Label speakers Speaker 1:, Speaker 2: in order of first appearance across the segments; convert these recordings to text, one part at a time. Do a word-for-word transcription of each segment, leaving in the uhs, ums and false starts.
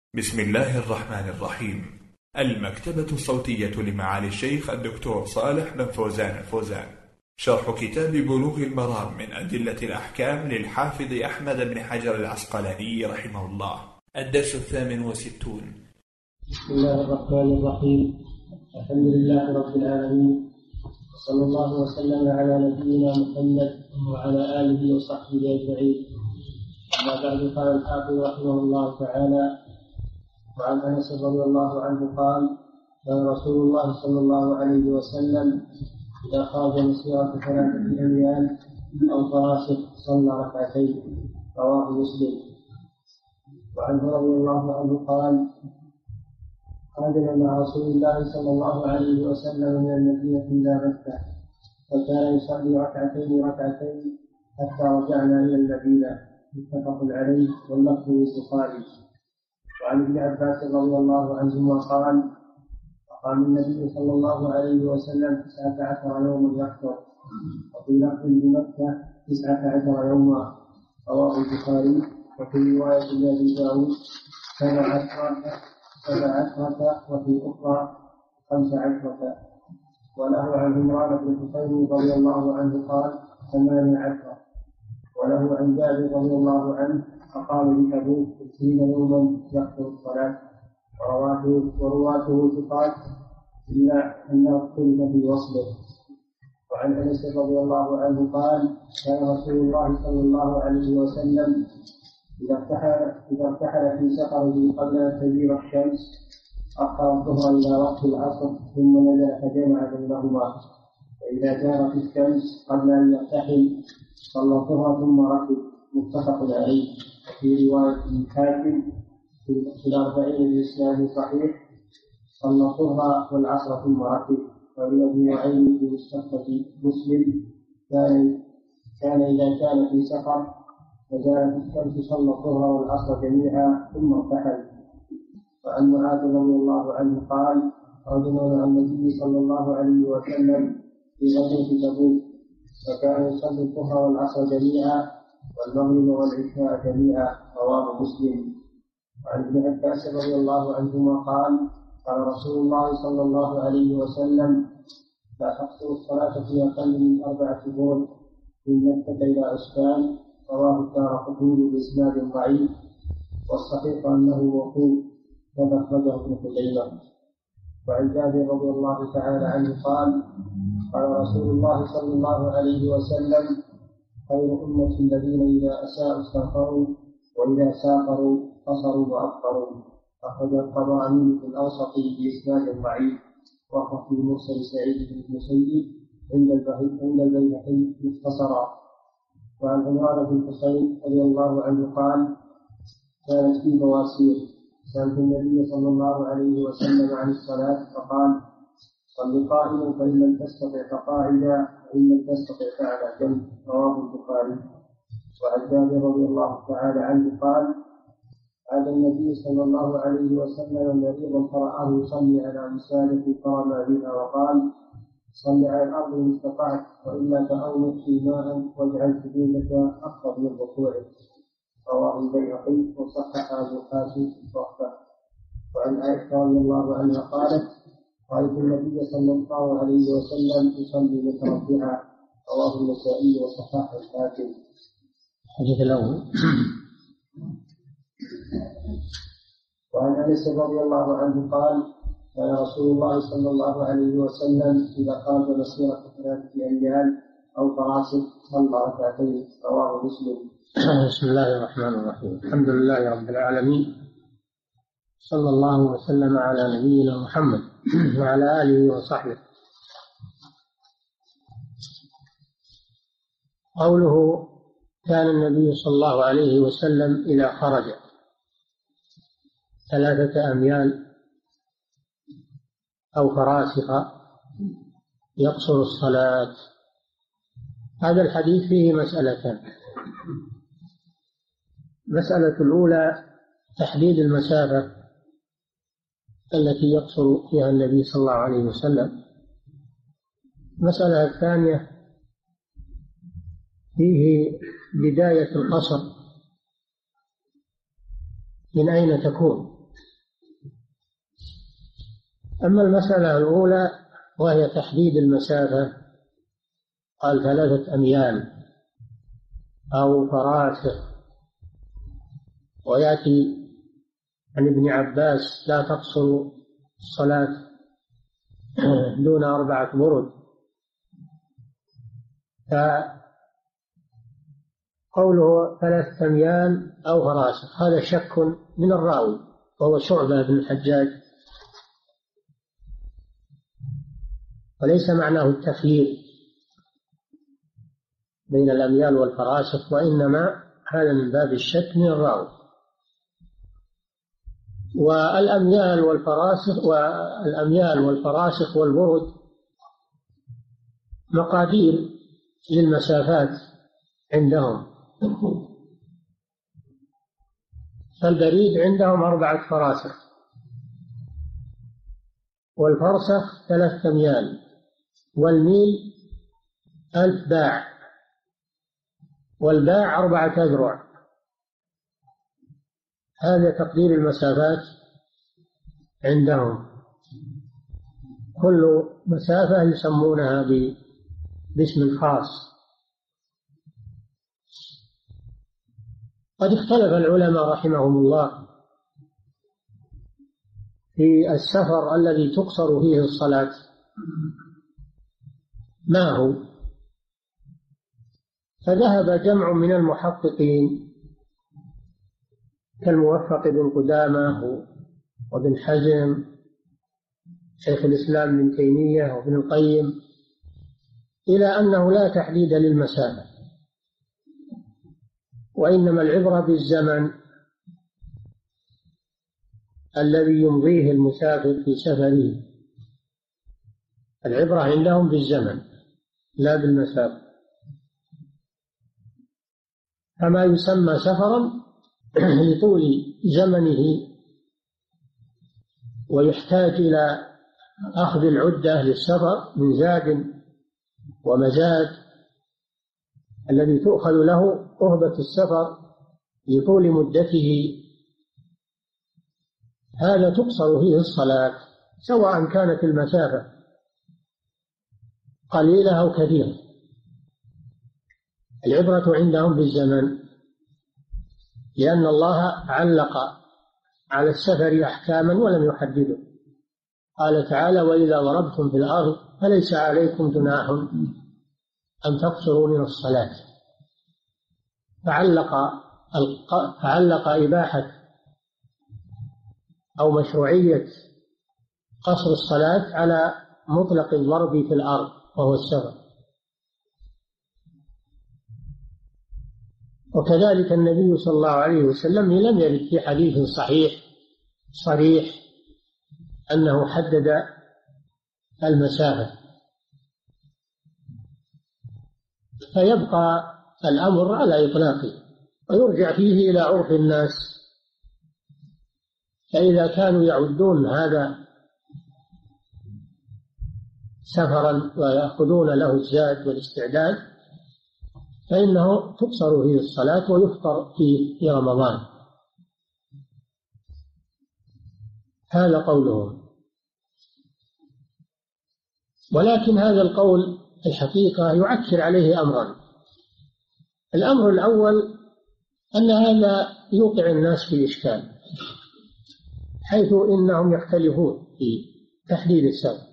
Speaker 1: بسم الله الرحمن الرحيم. المكتبة الصوتية لمعالي الشيخ الدكتور صالح بن فوزان الفوزان، شرح كتاب بلوغ المرام من أدلة الأحكام للحافظ أحمد بن حجر العسقلاني رحمه الله. الدرس الثامن والستون.
Speaker 2: بسم الله الرحمن الرحيم. الحمد لله رب العالمين، وصلى الله وسلم على نبينا محمد وعلى آله وصحبه أجمعين. أما بعد، قال الحافظ رحمه الله تعالى: وعن أنس رضي الله عنه قال: كان رسول الله صلى الله عليه وسلم إذا خرج مسيرة ثلاثة أيام أو فراسخ صلى ركعتين. رواه مسلم. وعنه رضي الله عنه قال: خرجنا مع رسول الله صلى الله عليه وسلم من المدينة إلى مكة، فكان يصلي ركعتين ركعتين حتى رجعنا إلى المدينة. متفق عليه واللفظ للبخاري. وعن ابن عباس رضي الله عنهما قال: أقام النبي صلى الله عليه وسلم تسعة عشر يوما يخطب، وفي لفظ بمكة تسعة عشر يوما. رواه البخاري. وفي رواية أبي داود سبع عشرة سبع عشرة وفي أخرى خمس عشرة. وله عن عمران بن حسين رضي الله عنه قال: ثمانية عشرة. وله عن جابر رضي الله عنه أقام بتبوك عشرين يوما يخطب الصلاة. ورواته ثقات إلا أنه اختلف في وصله. وعن أنس رضي الله عنه قال: كان رسول الله صلى الله عليه وسلم إذا ارتحل إذا ارتحل في سفره قبل أن تزيغ الشمس أخر الظهر إلى وقت العصر ثم نزل فجمع بينهما، فإذا زاغت الشمس قبل أن يرتحل صلى الظهر ثم ركب. متفق عليه. وفي رواية الحاكم في الأربعين بإسناد صحيح: صلى الظهر والعصر ثم ركب. ولأبي نعيم في مستخرج مسلم: كان كان إذا كان في سفر وزالت الشمس صلى الظهر والعصر جميعا ثم ارتحل. وعن معاذ رضي الله عنه قال: خرجنا مع النبي صلى الله عليه وسلم في غزوة تبوك، فكان يصلي الظهر والعصر جميعا والمغرب والعشاء جميعا. رواه مسلم. وعن ابن عباس رضي الله عنهما قال: قال رسول الله صلى الله عليه وسلم: لا تقصر الصلاة في أقل من أربع شهور من مكة إلى عسفان. رواه الدارقطني بإسناد ضعيف، والصحيح أنه موقوف كما أخرجه ابن خزيمة. وعن جابر رضي الله تعالى عنه قال: قال رسول الله صلى الله عليه وسلم: خير أمة الذين إذا أساءوا استغفروا وإذا سافروا قصروا وأبقروا. أخرج الطبراني في الأوسط بإسناد ضعيف، وهو في مرسل سعيد بن المسيب عند البيهقي مختصرا. وعن عمران بن حسين رضي الله عنه قال: كانت في بواسير، سألت النبي صلى الله عليه وسلم عن الصلاة فقال: صل قائما فإن لم تستطع فقاعدا وإن لم تستطع فعلى جنب. رواه البخاري. وعن جابر رضي الله تعالى عنه قال: عاد النبي صلى الله عليه وسلم مريضا فرآه يصلي على وسادة فرمى بها وقال: صل على الأرض إن استطعت، وإلا فأومئ في ماء واجعل سجودك أقرب من ركوعك. رواه البيهقي وصححه أبو حاتم في التحفة. وعن عائشة رضي الله عنها قالت: رأيت النبي صلى الله عليه وسلم يصلي متربعا. رواه النسائي وصححه الحاكم.
Speaker 3: الحديث الأول.
Speaker 2: وعن أنس رضي الله عنه قال: كان رسول الله صلى الله عليه وسلم إذا خرج مسيرة ثلاثة أيام أو فراسخ صلى ركعتين. رواه مسلم.
Speaker 3: بسم الله الرحمن الرحيم. الحمد لله رب العالمين، صلى الله وسلم على نبينا محمد وعلى آله وصحبه. قوله كان النبي صلى الله عليه وسلم إذا خرج ثلاثة أميال أو فراسخ يقصر الصلاة. هذا الحديث فيه مسألتان. المسألة الأولى تحديد المسافة التي يقصر فيها النبي صلى الله عليه وسلم. المسألة الثانية فيه بداية القصر من أين تكون، أما المسألة الأولى وهي تحديد المسافة، قال ثلاثة أميال أو فراسخ، ويأتي عن ابن عباس لا تقصر الصلاة دون أربعة برد. فقوله ثلاثة أميال أو فراسخ هذا شك من الراوي وهو شعبة بن الحجاج، وليس معناه التخيير بين الأميال والفراسخ، وإنما هذا من باب الشك من الراوي. والأميال والفراسخ والأميال والفراسخ والبرد مقادير للمسافات عندهم، فالبريد عندهم أربعة فراسخ، والفرسخ ثلاثة أميال، والميل ألف باع، والباع أربعة أذرع. هذا تقدير المسافات عندهم، كل مسافة يسمونها باسم خاص. قد اختلف العلماء رحمهم الله في السفر الذي تقصر فيه الصلاة ما هو، فذهب جمع من المحققين كالموفق بن قدامة وابن حزم شيخ الإسلام ابن تيمية وابن القيم إلى أنه لا تحديد للمسافة، وإنما العبرة بالزمن الذي يمضيه المسافر في سفره. العبرة عندهم بالزمن لا بالمسافة، فما يسمى سفرا لطول زمنه ويحتاج إلى أخذ العدة للسفر من زاد ومزاد الذي تؤخذ له أهبة السفر لطول مدته، هذا تقصر فيه الصلاة سواء كانت المسافة قليلة أو كثيرة. العبرة عندهم بالزمن، لأن الله علق على السفر أحكاما ولم يحدده. قال تعالى: وإذا ضربتم في الأرض فليس عليكم جناح أن تقصروا من الصلاة. فعلق فعلق إباحة أو مشروعية قصر الصلاة على مطلق الضرب في الأرض وهو السفر. وكذلك النبي صلى الله عليه وسلم لم يرد في حديث صحيح صريح أنه حدد المسافة، فيبقى الأمر على إطلاقه ويرجع فيه إلى عرف الناس. فإذا كانوا يعدون هذا سفرا ويأخذون له الزاد والاستعداد فإنه تقصر فيه الصلاة ويفطر فيه في رمضان. هذا قولهم. ولكن هذا القول الحقيقة يعكر عليه أمرا. الأمر الأول أن هذا يوقع الناس في إشكال، حيث إنهم يختلفون في تحديد السفر.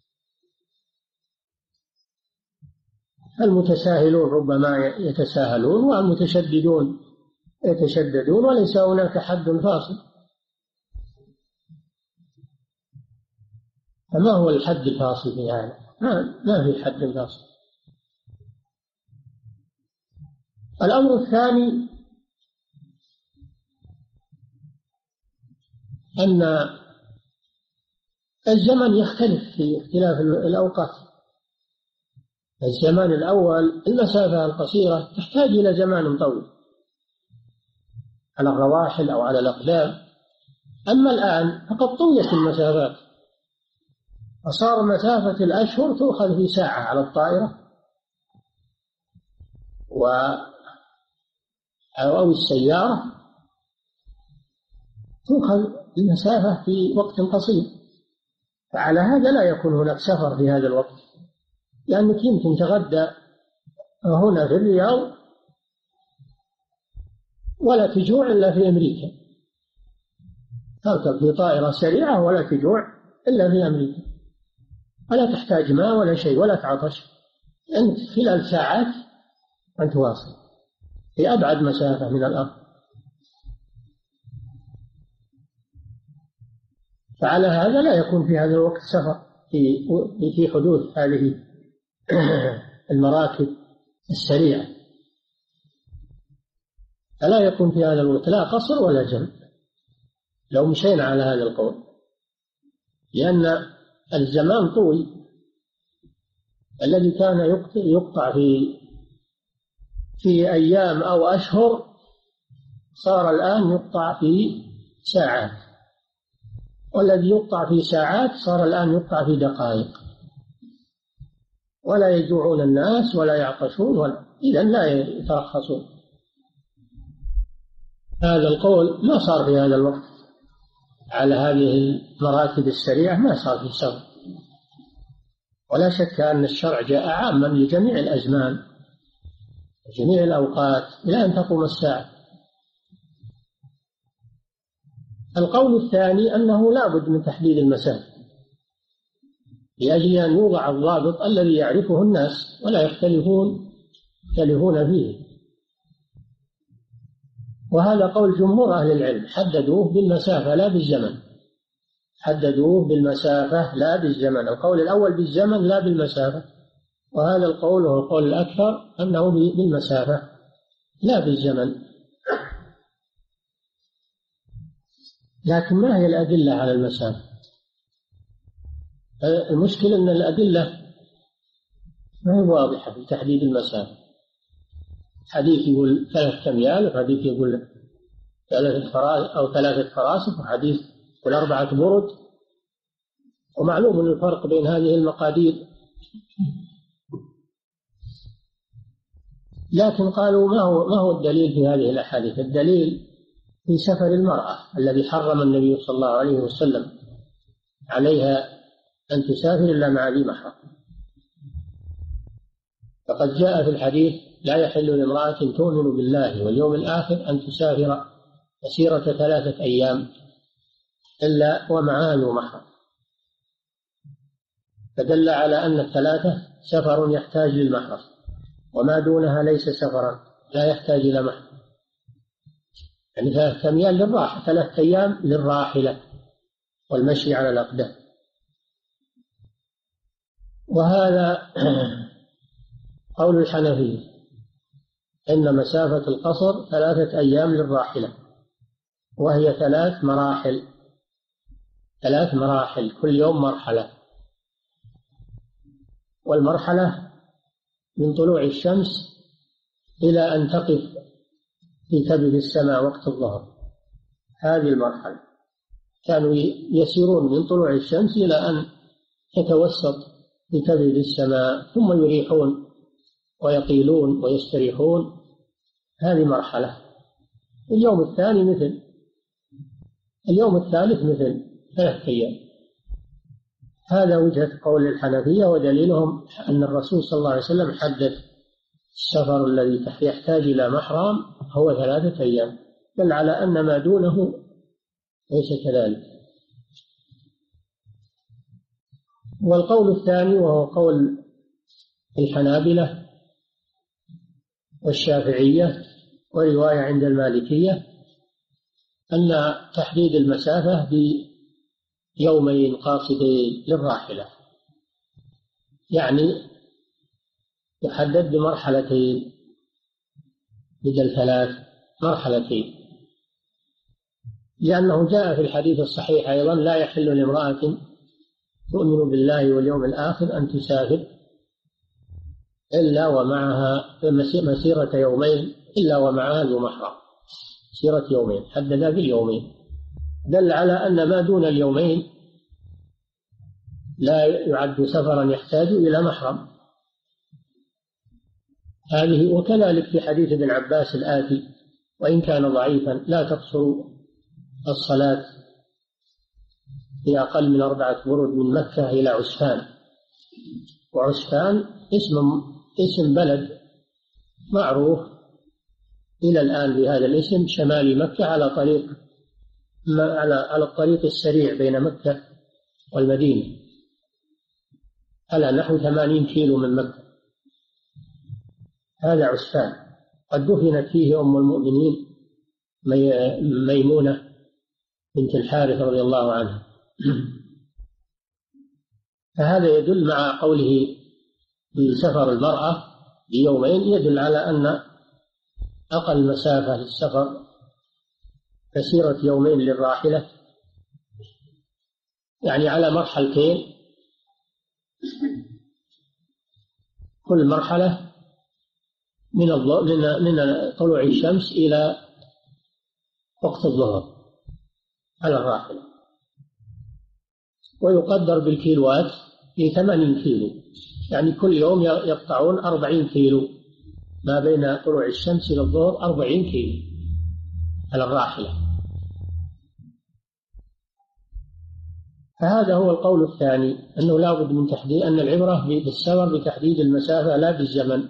Speaker 3: المتساهلون ربما يتساهلون والمتشددون يتشددون، وليس هناك حد فاصل. فما هو الحد الفاصل في هذا؟ ما في حد فاصل. الأمر الثاني أن الزمن يختلف في اختلاف الأوقات. الزمان الأول المسافة القصيرة تحتاج إلى زمان طويل على الرواحل أو على الأقدام، أما الآن فقد طويت المسافات، فصار مسافة الأشهر تؤخذ في ساعة على الطائرة و أو السيارة، تؤخذ المسافة في وقت قصير. فعلى هذا لا يكون هناك سفر في هذا الوقت، لأنك يمكن تغدى هنا في الرياض ولا تجوع إلا في أمريكا، تركب في طائرة سريعة ولا تجوع إلا في أمريكا، ولا تحتاج ماء ولا شيء ولا تعطش، أنت خلال ساعات أنت واصل في أبعد مسافة من الأرض. فعلى هذا لا يكون في هذا الوقت سفر في في حدوث هذه المراكب السريعة، فلا يكون في هذا الوقت لا قصر ولا جمع لو مشينا على هذا القول، لأن الزمان طوي، الذي كان يقطع في في أيام أو أشهر صار الآن يقطع في ساعات، والذي يقطع في ساعات صار الآن يقطع في دقائق، ولا يجوعون الناس ولا يعطشون ولا إذن لا يترخصون. هذا القول ما صار في هذا الوقت على هذه المراكب السريعة، ما صار في سفر، ولا شك أن الشرع جاء عاما لجميع الأزمان وجميع الأوقات إلى أن تقوم الساعة. القول الثاني أنه لا بد من تحديد المسافة لأجل أن يوضع الضابط الذي يعرفه الناس ولا يختلفون يختلفون فيه، وهذا قول جمهور أهل العلم، حددوه بالمسافة لا بالزمن، حددوه بالمسافة لا بالزمن. القول الأول بالزمن لا بالمسافة، وهذا القول هو القول الأكثر أنه بالمسافة لا بالزمن. لكن ما هي الأدلة على المسافة؟ المشكلة أن الأدلة ما هي واضحة في تحديد المسافة، حديث يقول ثلاثة أميال، وحديث يقول ثلاثة فراس أو ثلاثة فراسخ، وحديث يقول أربعة برد، ومعلوم أن الفرق بين هذه المقادير. لكن قالوا ما هو ما هو الدليل في هذه الأحاديث؟ الدليل في سفر المرأة الذي حرم النبي صلى الله عليه وسلم عليها أن تسافر إلا مع ذي محرم، فقد جاء في الحديث لا يحل لامرأة تؤمن بالله واليوم الآخر أن تسافر مسيرة ثلاثة أيام إلا ومعها ذو محرم، فدل على أن الثلاثة سفر يحتاج للمحرم، وما دونها ليس سفرا لا يحتاج إلى محرم. يعني ثلاثة أيام للراحة، ثلاثة أيام للراحلة والمشي على الأقدام. وهذا قول الحنفية، إن مسافة القصر ثلاثة أيام للراحلة، وهي ثلاث مراحل ثلاث مراحل كل يوم مرحلة، والمرحلة من طلوع الشمس إلى أن تقف في كبد السماء وقت الظهر، هذه المرحلة كانوا يسيرون من طلوع الشمس إلى أن تتوسط في كبد السماء، ثم يريحون ويقيلون ويستريحون، هذه مرحلة. اليوم الثاني مثل اليوم الثالث مثل ثلاثة أيام. هذا وجهة قول الحنفية، ودليلهم أن الرسول صلى الله عليه وسلم حدد السفر الذي يحتاج إلى محرم هو ثلاثة أيام، بل على أن ما دونه ليس كذلك. والقول الثاني وهو قول الحنابلة والشافعية ورواية عند المالكية، أن تحديد المسافة بيومين قاصدين للراحلة، يعني يحدد بمرحلتين بدل ثلاث مرحلتين، لأنه جاء في الحديث الصحيح أيضا لا يحل لامرأة تؤمن بالله واليوم الآخر أن تسافر إلا ومعها مسيرة يومين إلا ومعها ذو محرم، مسيرة يومين، حدد باليومين، دل على أن ما دون اليومين لا يعد سفرا يحتاج إلى محرم. هذه وكذلك في حديث ابن عباس الآتي، وإن كان ضعيفا، لا تقصر الصلاة في أقل من أربعة برد من مكة إلى عسفان. وعسفان اسم اسم بلد معروف إلى الآن بهذا الاسم، شمال مكة، على طريق على على الطريق السريع بين مكة والمدينة، على نحو ثمانين كيلو من مكة. هذا عسفان، قد دفنت فيه أم المؤمنين ميمونة بنت الحارث رضي الله عنها. فهذا يدل مع قوله بسفر المرأة بيومين، يدل على أن أقل مسافة للسفر مسيرة يومين للراحلة، يعني على مرحلتين، كل مرحلة من من طلوع الشمس إلى وقت الظهر على الراحلة، ويقدر بالكيلوات في ثمانين كيلو، يعني كل يوم يقطعون أربعين كيلو ما بين طلوع الشمس إلى الظهر، أربعين كيلو على الراحلة. فهذا هو القول الثاني، أنه لا بد من تحديد، أن العبرة بالسفر بتحديد المسافة لا بالزمن.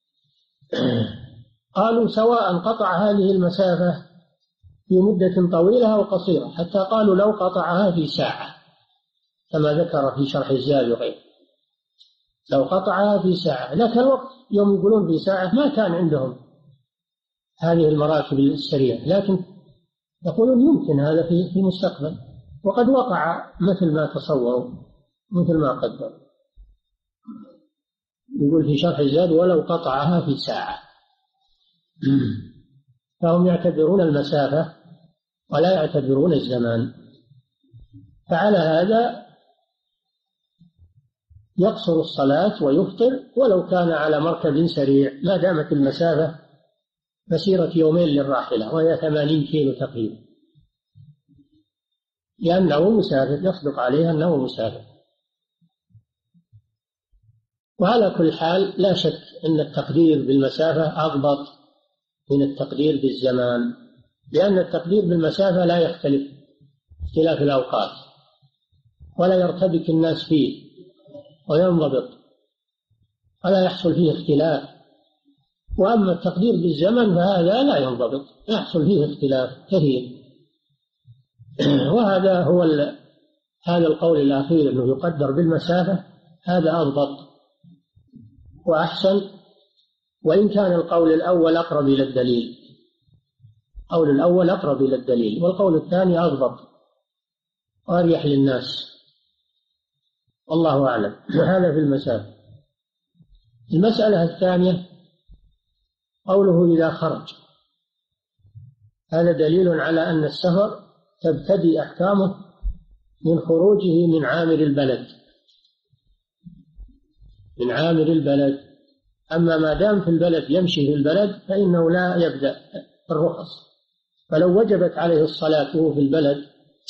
Speaker 3: قالوا سواء قطع هذه المسافة في مدة طويلة أو قصيرة، حتى قالوا لو قطعها في ساعة كما ذكر في شرح الزاد وغيره، لو قطعها في ساعة. لكن الوقت يوم يقولون في ساعة ما كان عندهم هذه المراكب السريعة، لكن يقولون يمكن هذا في المستقبل، وقد وقع مثل ما تصوروا مثل ما قدروا. يقول في شرح الزاد ولو قطعها في ساعة. فهم يعتبرون المسافة ولا يعتبرون الزمان. فعلى هذا يقصر الصلاة ويفطر ولو كان على مركب سريع، ما دامت المسافة مسيرة يومين للراحلة وهي ثمانين كيلو تقريبا، لأنه مسافر، يصدق عليه أنه مسافر. وعلى كل حال لا شك أن التقدير بالمسافة أضبط من التقدير بالزمان، لأن التقدير بالمسافة لا يختلف اختلاف الأوقات ولا يرتبك الناس فيه وينضبط ولا يحصل فيه اختلاف. وأما التقدير بالزمن فهذا لا ينضبط، يحصل فيه اختلاف كثير. وهذا هو هذا القول الأخير، أنه يقدر بالمسافة، هذا أضبط وأحسن، وإن كان القول الأول أقرب إلى الدليل، القول الأول أقرب إلى الدليل، والقول الثاني أضبط وأريح للناس، والله أعلم. هذا في المسافة. المسألة الثانية قوله إذا خرج، هذا دليل على أن السفر تبتدي أحكامه من خروجه من عامر البلد، من عامر البلد. أما ما دام في البلد يمشي في البلد فإنه لا يبدأ الرخص. فلو وجبت عليه الصلاة وهو في البلد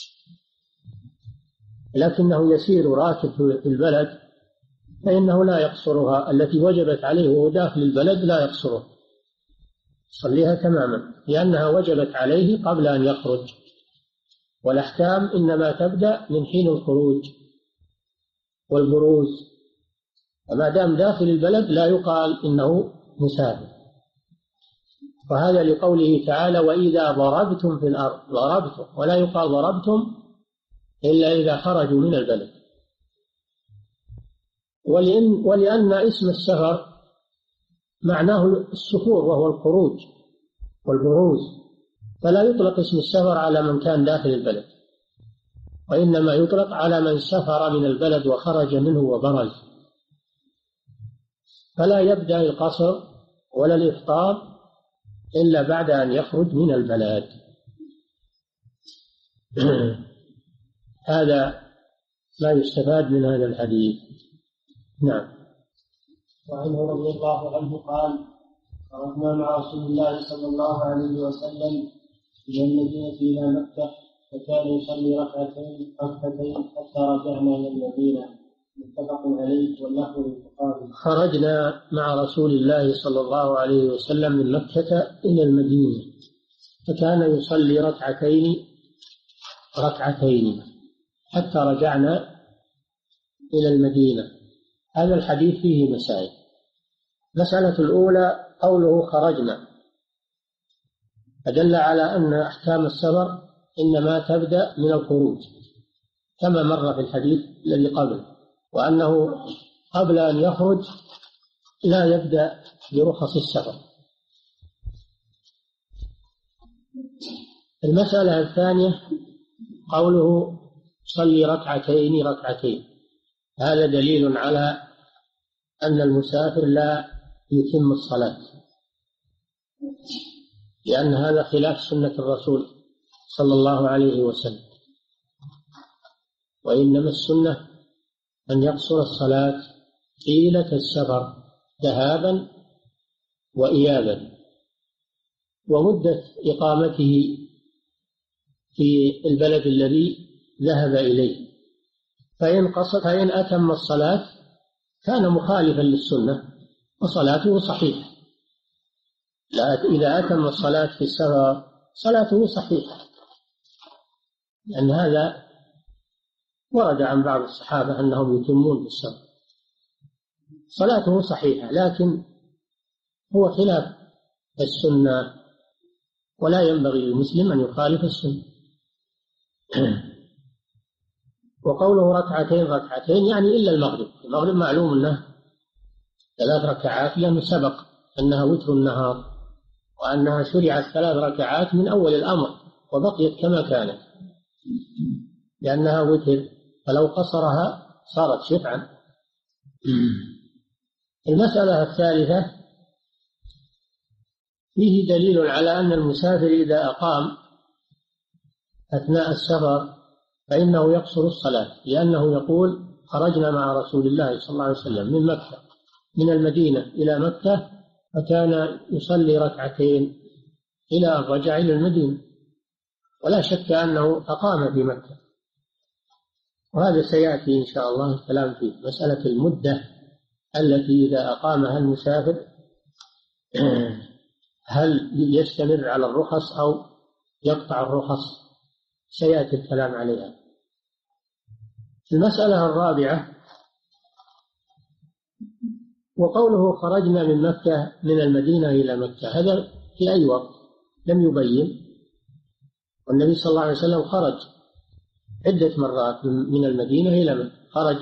Speaker 3: لكنه يسير راكب في البلد فإنه لا يقصرها، التي وجبت عليه وهو داخل البلد لا يقصرها، يصليها تماما، لأنها وجبت عليه قبل أن يخرج. والأحكام إنما تبدأ من حين الخروج والبروز، وما دام داخل البلد لا يقال إنه مسافر. وهذا لقوله تعالى وإذا ضربتم في الأرض، ضربتم، ولا يقال ضربتم إلا إذا خرجوا من البلد. ولأن, ولأن اسم السفر معناه السفور وهو الخروج والبروز، فلا يطلق اسم السفر على من كان داخل البلد، وإنما يطلق على من سفر من البلد وخرج منه وبرز. فلا يبدأ القصر ولا الإفطار إلا بعد أن يخرج من البلد. هذا ما يستفاد من هذا الحديث. نعم.
Speaker 2: وعنه رضي الله عنه قال خرجنا مع رسول الله صلى الله عليه وسلم من المدينة إلى مكة، فكان يصلي ركعتين ركعتين حتى رجعنا إلى المدينة، متفق عليه واللفظ للبخاري.
Speaker 3: خرجنا مع رسول الله صلى الله عليه وسلم من مكة إلى المدينة، فكان يصلي ركعتين ركعتين حتى رجعنا إلى المدينة. هذا الحديث فيه مسائل. المسألة الأولى قوله خرجنا، فدل على أن أحكام السفر إنما تبدأ من الخروج كما مر في الحديث الذي قبله، وأنه قبل أن يخرج لا يبدأ برخص السفر. المسألة الثانية قوله صلي ركعتين ركعتين، هذا دليل على أن المسافر لا يتم الصلاة، لأن هذا خلاف سنة الرسول صلى الله عليه وسلم، وإنما السنة أن يقصر الصلاة طيلة السفر ذهابا وإيابا، ومدة إقامته في البلد الذي ذهب إليه. فإن قصد فإن أتم الصلاة كان مخالفا للسنة وصلاته صحيحة. إذا أتم الصلاة في السفر صلاته صحيحة، لأن هذا ورد عن بعض الصحابة أنهم يتمون في السفر، صلاته صحيحة، لكن هو خلاف السنة، ولا ينبغي للمسلم أن يخالف السنة. وقوله ركعتين ركعتين يعني إلا المغرب. المغرب معلوم أنه ثلاث ركعات، لأنه سبق أنها وتر النهار، وأنها شرعت ثلاث ركعات من أول الأمر وبقيت كما كانت لأنها وتر، فلو قصرها صارت شفعا. المسألة الثالثة فيه دليل على أن المسافر إذا أقام أثناء السفر فإنه يقصر الصلاة، لأنه يقول خرجنا مع رسول الله صلى الله عليه وسلم من مكة من المدينة إلى مكة، فكان يصلي ركعتين إلى أن رجع إلى المدينة، ولا شك أنه أقام في مكة، وهذا سيأتي إن شاء الله الكلام فيه. مسألة المدة التي إذا أقامها المسافر هل يستمر على الرخص أو يقطع الرخص، سيأتي الكلام عليها. المسألة الرابعة وقوله خرجنا من مكة من المدينة إلى مكة، هذا في أي وقت لم يبين، والنبي صلى الله عليه وسلم خرج عدة مرات من المدينة إلى مكة. خرج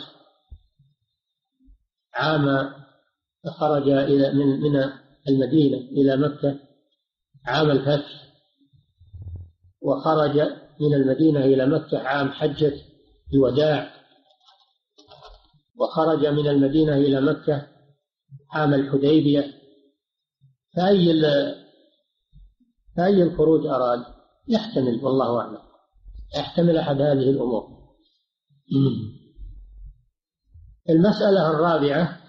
Speaker 3: عام خرج إلى من من المدينة إلى مكة عام الفتح، وخرج من المدينة إلى مكة عام حجة الوداع، وخرج من المدينة إلى مكة عام الحديبية. فأي فأي الخروج أراد؟ يحتمل، والله أعلم، يحتمل أحد هذه الأمور. المسألة الرابعة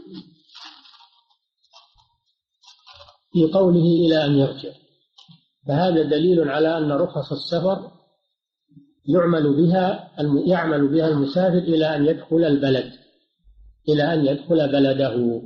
Speaker 3: في قوله إلى أن يرجع، فهذا دليل على أن رخص السفر يعمل بها يعمل بها المسافر إلى أن يدخل البلد، إلى أن يدخل بلده،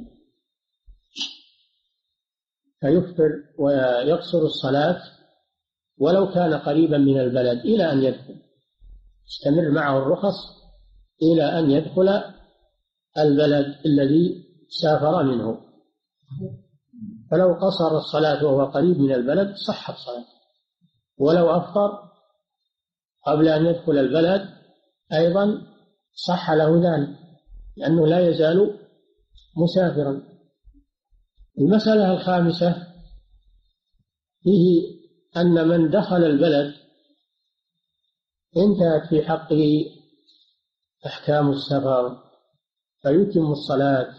Speaker 3: فيفطر ويقصر الصلاة ولو كان قريبا من البلد إلى أن يدخل، استمر معه الرخص إلى أن يدخل البلد الذي سافر منه. فلو قصر الصلاة وهو قريب من البلد صحت صلاته، ولو أفطر قبل أن يدخل البلد أيضا صح له ذلك، لأنه لا يزال مسافرا. المسألة الخامسة فيه أن من دخل البلد انتهت في حقه أحكام السفر، فيتم الصلاة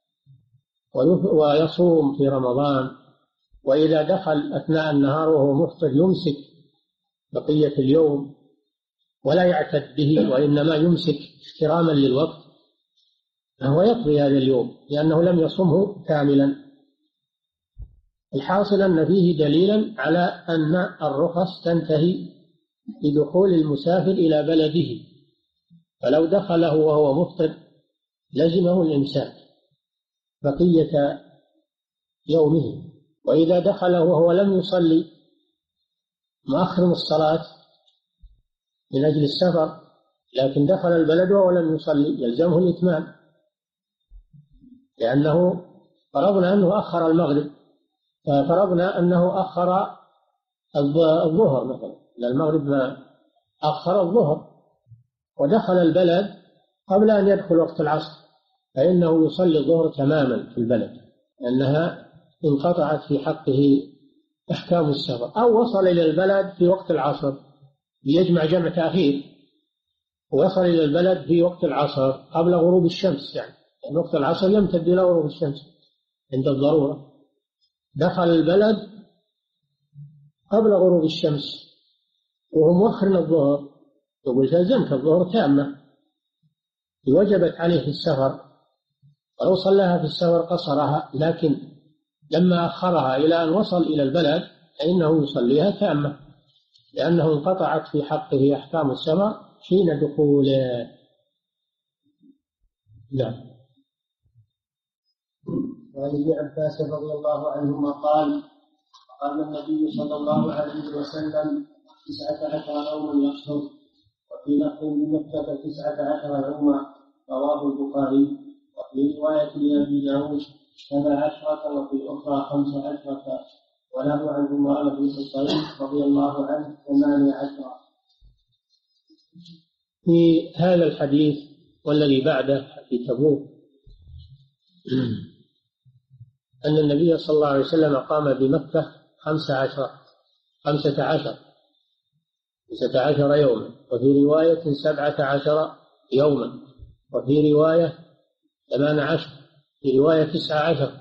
Speaker 3: ويصوم في رمضان، وإذا دخل أثناء النهار وهو مفطر يمسك بقية اليوم ولا يعتد به، وإنما يمسك احتراما للوقت، فهو يقضي هذا اليوم لأنه لم يصمه كاملا. الحاصل أن فيه دليلا على أن الرخص تنتهي بدخول المسافر إلى بلده، فلو دخله وهو مفطر لزمه الإمساك بقية يومه، وإذا دخله وهو لم يصلي مؤخر الصلاة من أجل السفر لكن دخل البلد وهو لم يصلي يلزمه الإتمام، لأنه فرضنا أنه أخر المغرب، فرضنا أنه أخر الظهر مثلا، لأن المغرب ما أخر الظهر ودخل البلد قبل أن يدخل وقت العصر، فإنه يصلي الظهر تماما في البلد، لأنها انقطعت في حقه أحكام السفر. أو وصل إلى البلد في وقت العصر ليجمع جمع تأخير، وصل إلى البلد في وقت العصر قبل غروب الشمس، يعني وقت العصر يمتد إلى غروب الشمس عند الضرورة، دخل البلد قبل غروب الشمس وهو مؤخر الظهر، يقول تلزمك الظهر تامة، وجبت عليه في السفر، ولو صلاها في السفر قصرها، لكن لما أخرها إلى أن وصل إلى البلد فإنه يصليها تامة، لأنه انقطعت في حقه أحكام السفر حين دخوله. نعم.
Speaker 2: وعن ابن عباس رضي الله عنهما قال: قال النبي صلى الله عليه وسلم: تسعة عشر يوما يحصر، وفي لفظ بمكة تسعة عشر يوما، رواه البخاري. وفي رواية لأبي داود سبع عشرة، وفي الأخرى خمس عشرة، وله عن عمران بن حصين رضي الله عنه ثمانية عشر.
Speaker 3: في هذا الحديث والذي بعده في تبوك أن النبي صلى الله عليه وسلم قام بمكة خمسة عشر خمسة عشر خمسة عشر يوما، وفي رواية سبعة عشر يوما، وفي رواية ثمان عشر، في رواية تسعة عشر،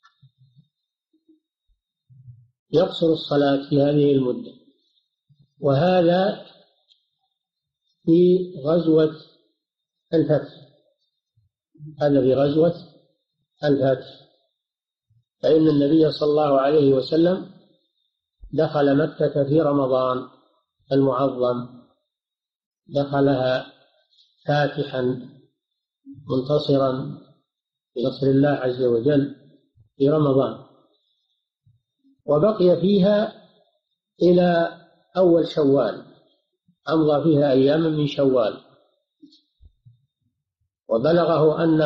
Speaker 3: يقصر الصلاة في هذه المدة. وهذا في غزوة الفتح، هذا في غزوة الفتح، فإن النبي صلى الله عليه وسلم دخل مكة في رمضان المعظم، دخلها فاتحا منتصرا بنصر الله عز وجل في رمضان، وبقي فيها إلى أول شوال، أمضى فيها أياما من شوال، وبلغه أن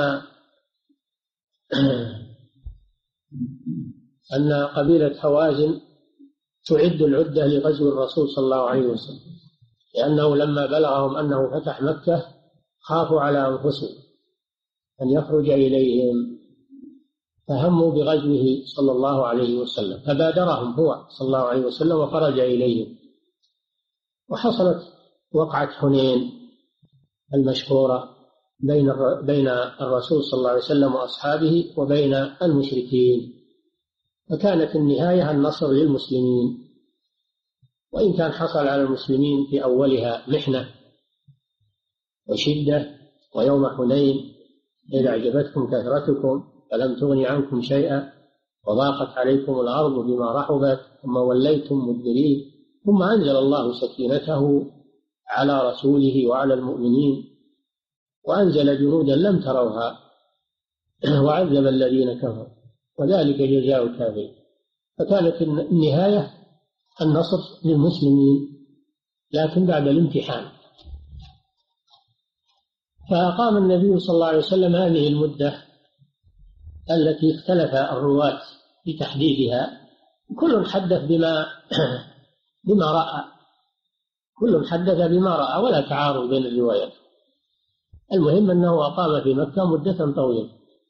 Speaker 3: أن قبيلة هوازن تعد العدة لغزو الرسول صلى الله عليه وسلم، لأنه لما بلغهم أنه فتح مكة خافوا على أنفسهم أن يخرج إليهم، فهموا بغزوه صلى الله عليه وسلم، فبادرهم هو صلى الله عليه وسلم وخرج إليهم. وحصلت وقعة حنين المشهورة بين بين الرسول صلى الله عليه وسلم وأصحابه وبين المشركين، فكانت النهاية النصر للمسلمين، وإن كان حصل على المسلمين في أولها محنة وشدة، ويوم حنين إذ أعجبتكم كثرتكم فلم تغن عنكم شيئا وضاقت عليكم الأرض بما رحبت ثم وليتم مدبرين، ثم أنزل الله سكينته على رسوله وعلى المؤمنين وأنزل جنودا لم تروها وعذب الذين كفروا وذلك جزاء الكافرين. فكانت النهاية النصر للمسلمين، لكن بعد الامتحان. فأقام النبي صلى الله عليه وسلم هذه المدة التي اختلف الرواة في تحديدها، كل حدث بما بما رأى كل حدث بما رأى ولا تعارض بين الروايات. المهم أنه أقام في مكة مدة طويلة،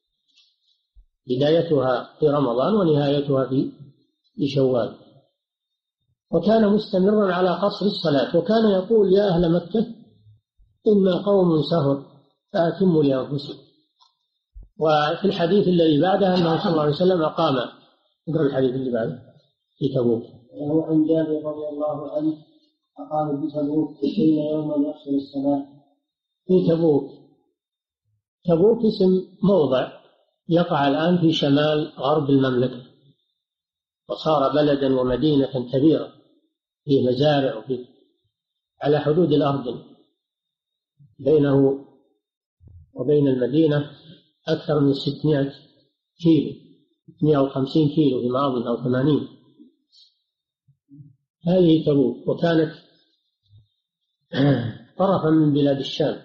Speaker 3: بدايتها في رمضان ونهايتها في شوال، وكان مستمرا على قصر الصلاة، وكان يقول: يا أهل مكة إنا قوم سهر فأتموا لأنفسكم. وفي الحديث الذي بعده أنه صلى الله عليه وسلم أقام، اقرأ الحديث اللي بعده في تبوك.
Speaker 2: وهو عن جابر رضي الله عنه أقام في تبوك عشرين يوما يحصر الصلاة.
Speaker 3: في تبوك، تبوك اسم موضع يقع الآن في شمال غرب المملكة، وصار بلدا ومدينة كبيرة فيه مزارع وفيه على حدود الأرض، بينه وبين المدينة أكثر من ستمائة كيلو، مائة وخمسين كيلو فيما أظن أو ثمانين. هذه تبوك، وكانت طرفا من بلاد الشام.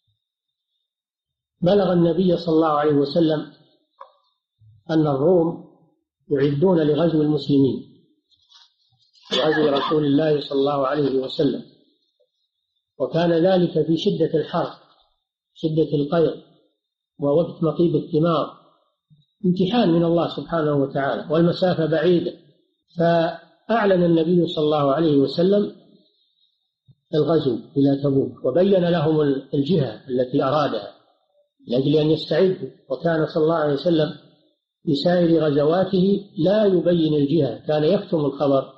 Speaker 3: بلغ النبي صلى الله عليه وسلم أن الروم يعدون لغزو المسلمين، لغزو رسول الله صلى الله عليه وسلم، وكان ذلك في شدة الحر، شدة القيظ، ووقت مطيب الثمار، امتحان من الله سبحانه وتعالى، والمسافة بعيدة. فأعلن النبي صلى الله عليه وسلم الغزو إلى تبوك، وبين لهم الجهة التي أرادها لأجل أن يستعدوا. وكان صلى الله عليه وسلم في سائر غزواته لا يبين الجهة، كان يكتم الخبر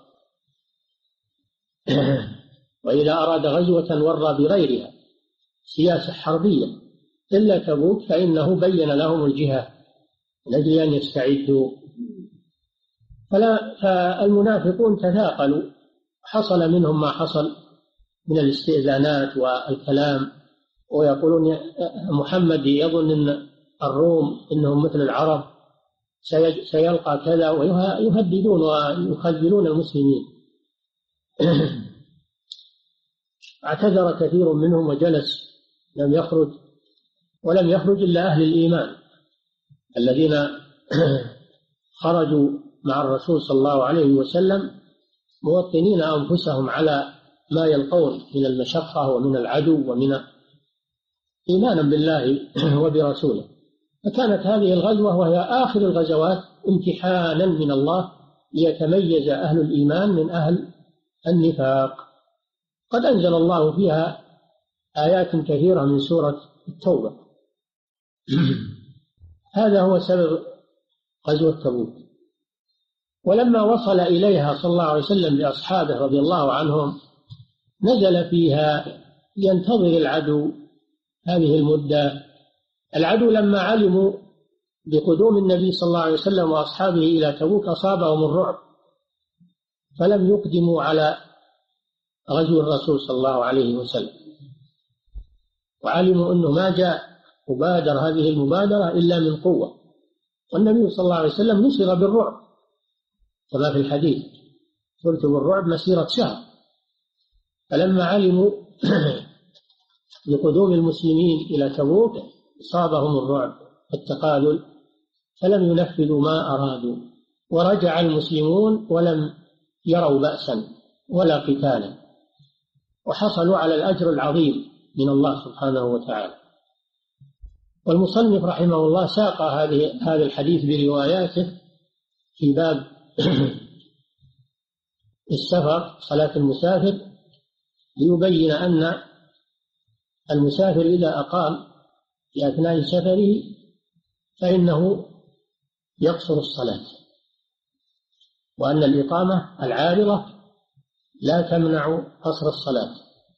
Speaker 3: وإذا أراد غزوة ورى بغيرها، سياسة حربية. إلا تبوك فإنه بين لهم الجهة لأجل أن يستعدوا. فلا فالمنافقون تثاقلوا، حصل منهم ما حصل من الاستئذانات والكلام، ويقولون محمد يظن أن الروم إنهم مثل العرب، سيلقى كذا، ويهددون ويخذلون المسلمين. اعتذر كثير منهم وجلس، لم يخرج، ولم يخرج إلا أهل الإيمان الذين خرجوا مع الرسول صلى الله عليه وسلم موطنين أنفسهم على ما يلقون من المشقة ومن العدو ومن إيمانا بالله وبرسوله. فكانت هذه الغزوة وهي آخر الغزوات امتحانا من الله ليتميز أهل الإيمان من أهل النفاق. قد أنزل الله فيها آيات كثيرة من سورة التوبة. هذا هو سبب غزوة تبوك. ولما وصل إليها صلى الله عليه وسلم بأصحابه رضي الله عنهم نزل فيها ينتظر العدو هذه المدة. العدو لما علموا بقدوم النبي صلى الله عليه وسلم وأصحابه إلى تبوك أصابهم الرعب، فلم يقدموا على غزو الرسول صلى الله عليه وسلم، وعلموا أنه ما جاء مبادر هذه المبادرة إلا من قوة. والنبي صلى الله عليه وسلم نصر بالرعب كما في الحديث: صرت بالرعب مسيرة شهر. فلما علموا بقدوم المسلمين إلى تبوك أصابهم الرعب والتقالل، فلم ينفذوا ما أرادوا، ورجع المسلمون ولم يروا بأسا ولا قتالا، وحصلوا على الأجر العظيم من الله سبحانه وتعالى. والمصنف رحمه الله ساق هذه هذا الحديث برواياته في باب السفر، صلاة المسافر، ليبين أن المسافر إذا أقام في أثناء سفره فإنه يقصر الصلاة، وأن الإقامة العارضة لا تمنع قصر الصلاة.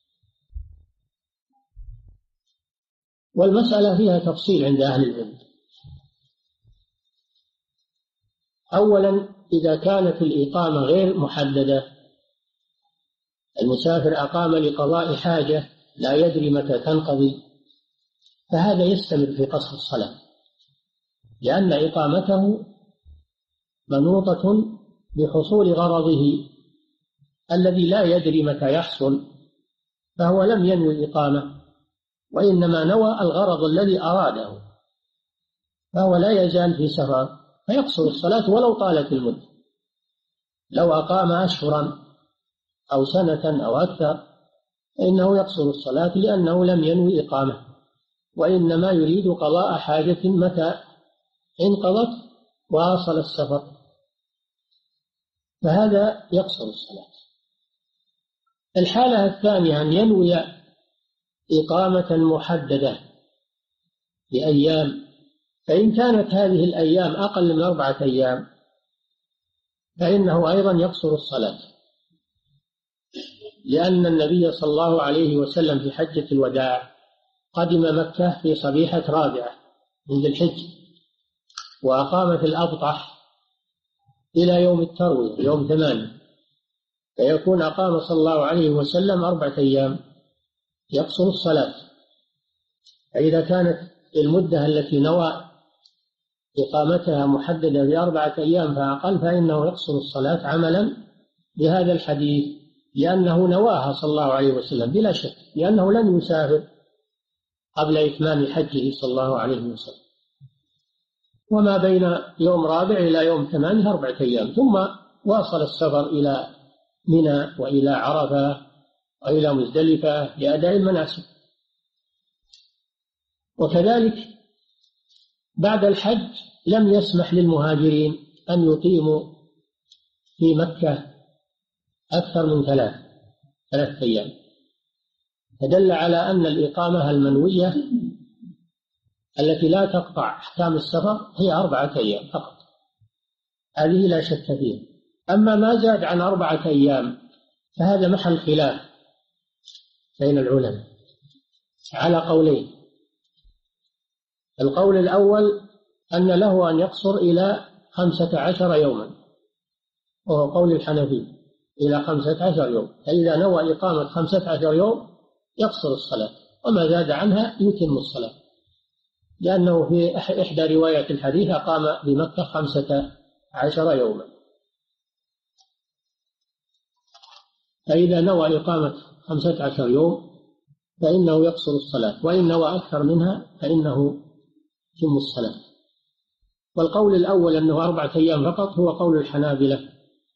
Speaker 3: والمسألة فيها تفصيل عند أهل العلم. أولا، إذا كانت الإقامة غير محددة، المسافر أقام لقضاء حاجة لا يدري متى تنقضي، فهذا يستمر في قصر الصلاة، لأن إقامته منوطة بحصول غرضه الذي لا يدري متى يحصل، فهو لم ينوي إقامة، وإنما نوى الغرض الذي أراده، فهو لا يزال في سفر فيقصر الصلاة ولو طالت المدة. لو أقام أشهرا أو سنة أو أكثر فإنه يقصر الصلاة، لأنه لم ينوي إقامة، وإنما يريد قضاء حاجة متى انقضت واصل السفر، فهذا يقصر الصلاة. الحالة الثانية أن ينوي إقامة محددة لأيام، فإن كانت هذه الأيام أقل من أربعة أيام فإنه أيضا يقصر الصلاة، لأن النبي صلى الله عليه وسلم في حجة الوداع قدم مكة في صبيحة رابعة من ذي الحجة، وأقام في الأبطح إلى يوم التروية يوم ثمانية، فيكون أقام صلى الله عليه وسلم أربعة أيام يقصر الصلاة. فإذا كانت المدة التي نوى إقامتها محددة بأربعة أيام فأقل فإنه يقصر الصلاة عملا بهذا الحديث لأنه نواها صلى الله عليه وسلم بلا شك، لأنه لن يسافر قبل إتمام حجه صلى الله عليه وسلم، وما بين يوم رابع إلى يوم ثمانية أربعة أيام، ثم واصل السفر إلى منى وإلى عرفة وإلى مزدلفة لأداء المناسك. وكذلك بعد الحج لم يسمح للمهاجرين أن يقيموا في مكة أكثر من ثلاث ثلاث أيام، فدل على أن الإقامة المنوية التي لا تقطع أحكام السفر هي أربعة أيام فقط، هذه لا شك فيها. أما ما زاد عن أربعة أيام فهذا محل خلاف بين العلماء على قولين. القول الأول أن له أن يقصر إلى خمسة عشر يوما، وهو قول الحنفي، إلى خمسة عشر يوم، فإذا نوى إقامة خمسة عشر يوم يقصر الصلاة، وما زاد عنها يتم الصلاة، لأنه في إحدى رواية الحديث أقام بمكة خمسة عشر يوما. فإذا نوى إقامة خمسة عشر يوم فإنه يقصر الصلاة، وإن نوى أكثر منها فإنه يتم الصلاة. والقول الأول أنه أربعة أيام فقط هو قول الحنابلة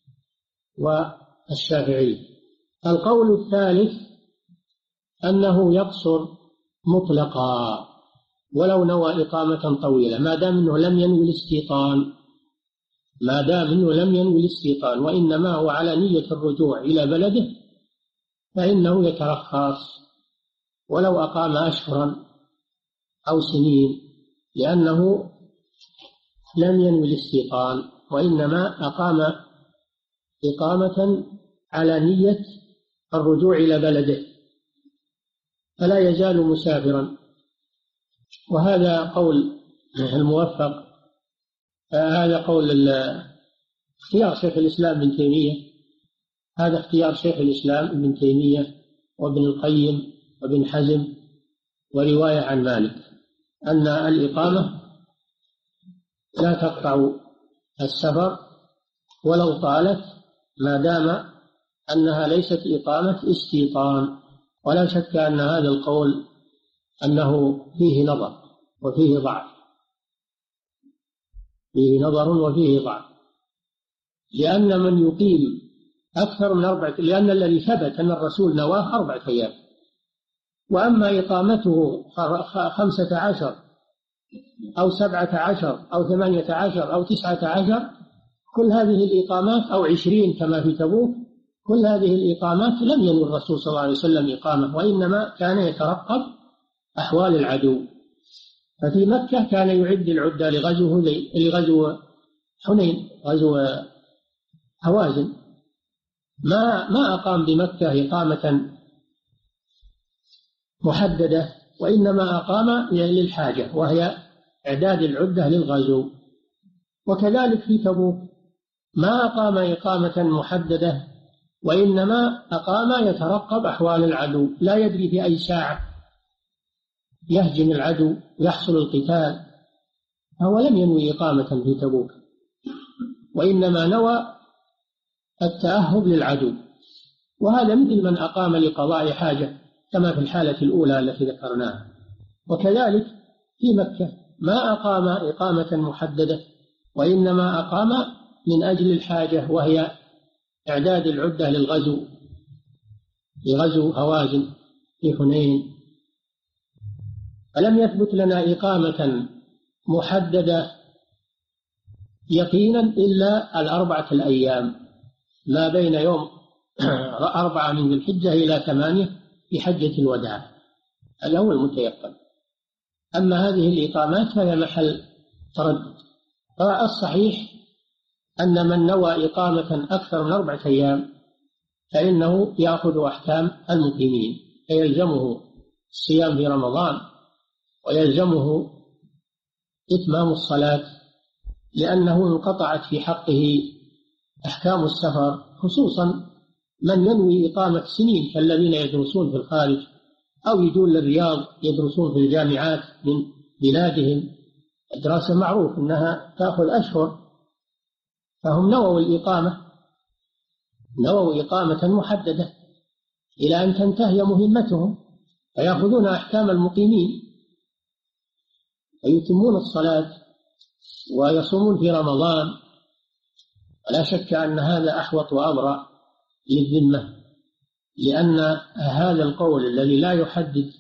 Speaker 3: والشافعي. القول الثالث أنه يقصر مطلقا ولو نوى إقامة طويلة، ما دام أنه لم ينوي الاستيطان، ما دام أنه لم ينوي الاستيطان وإنما هو على نية الرجوع إلى بلده فإنه يترخص ولو أقام أشهرا أو سنين، لأنه لم ينوي الاستيطان وإنما أقام إقامة على نية الرجوع إلى بلده، فلا يزال مسافرا. وهذا قول الموفق، هذا قول اختيار شيخ الإسلام ابن تيمية، هذا اختيار شيخ الإسلام ابن تيمية وابن القيم وابن حزم، ورواية عن مالك أن الإقامة لا تقطع السفر ولو طالت، ما دام أنها ليست إقامة استيطان. ولا شك أن هذا القول أنه فيه نظر وفيه ضعف، فيه نظر وفيه ضعف، لأن من يقيم أكثر من أربعة، لأن الذي ثبت أن الرسول نواه أربعة أيام، وأما إقامته خمسة عشر أو سبعة عشر أو ثمانية عشر أو تسعة عشر، كل هذه الإقامات أو عشرين كما في تبوك، كل هذه الإقامات لم ينوي الرسول صلى الله عليه وسلم إقامة، وإنما كان يترقب أحوال العدو. ففي مكة كان يعد العدة لغزو لغزو حنين، غزو هوازن، ما ما أقام بمكة إقامة محددة، وإنما أقام للحاجة وهي إعداد العدة للغزو. وكذلك في تبوك ما أقام إقامة محددة، وإنما أقام يترقب أحوال العدو، لا يدري في أي ساعة يهجم العدو يحصل القتال، فهو لم ينوي إقامة في تبوك، وإنما نوى التأهب للعدو، وهذا مثل من أقام لقضاء حاجة كما في الحالة الأولى التي ذكرناها. وكذلك في مكة ما أقام إقامة محددة، وإنما أقام من أجل الحاجة وهي إعداد العدة للغزو، لغزو هوازن في حنين. فلم يثبت لنا إقامة محددة يقينا إلا الأربعة الأيام ما بين يوم أربعة من ذي الحجة إلى ثمانية في حجة الوداع، هذا هو المتيقن. أما هذه الإقامات فهي محل تردد. فالصحيح أن من نوى إقامة أكثر من أربعة أيام فإنه يأخذ أحكام المقيمين، فيلزمه الصيام في رمضان ويلزمه إتمام الصلاة، لأنه انقطعت في حقه أحكام السفر، خصوصا من ينوي إقامة سنين كالذين يدرسون في الخارج أو يجون للرياض يدرسون في الجامعات من بلادهم. الدراسة معروف أنها تأخذ أشهر، فهم نووا الإقامة نووا إقامة محددة إلى أن تنتهي مهمتهم، فيأخذون أحكام المقيمين ويتمون الصلاة ويصومون في رمضان. ولا شك أن هذا أحوط وأبرأ للذمة، لأن هذا القول الذي لا يحدد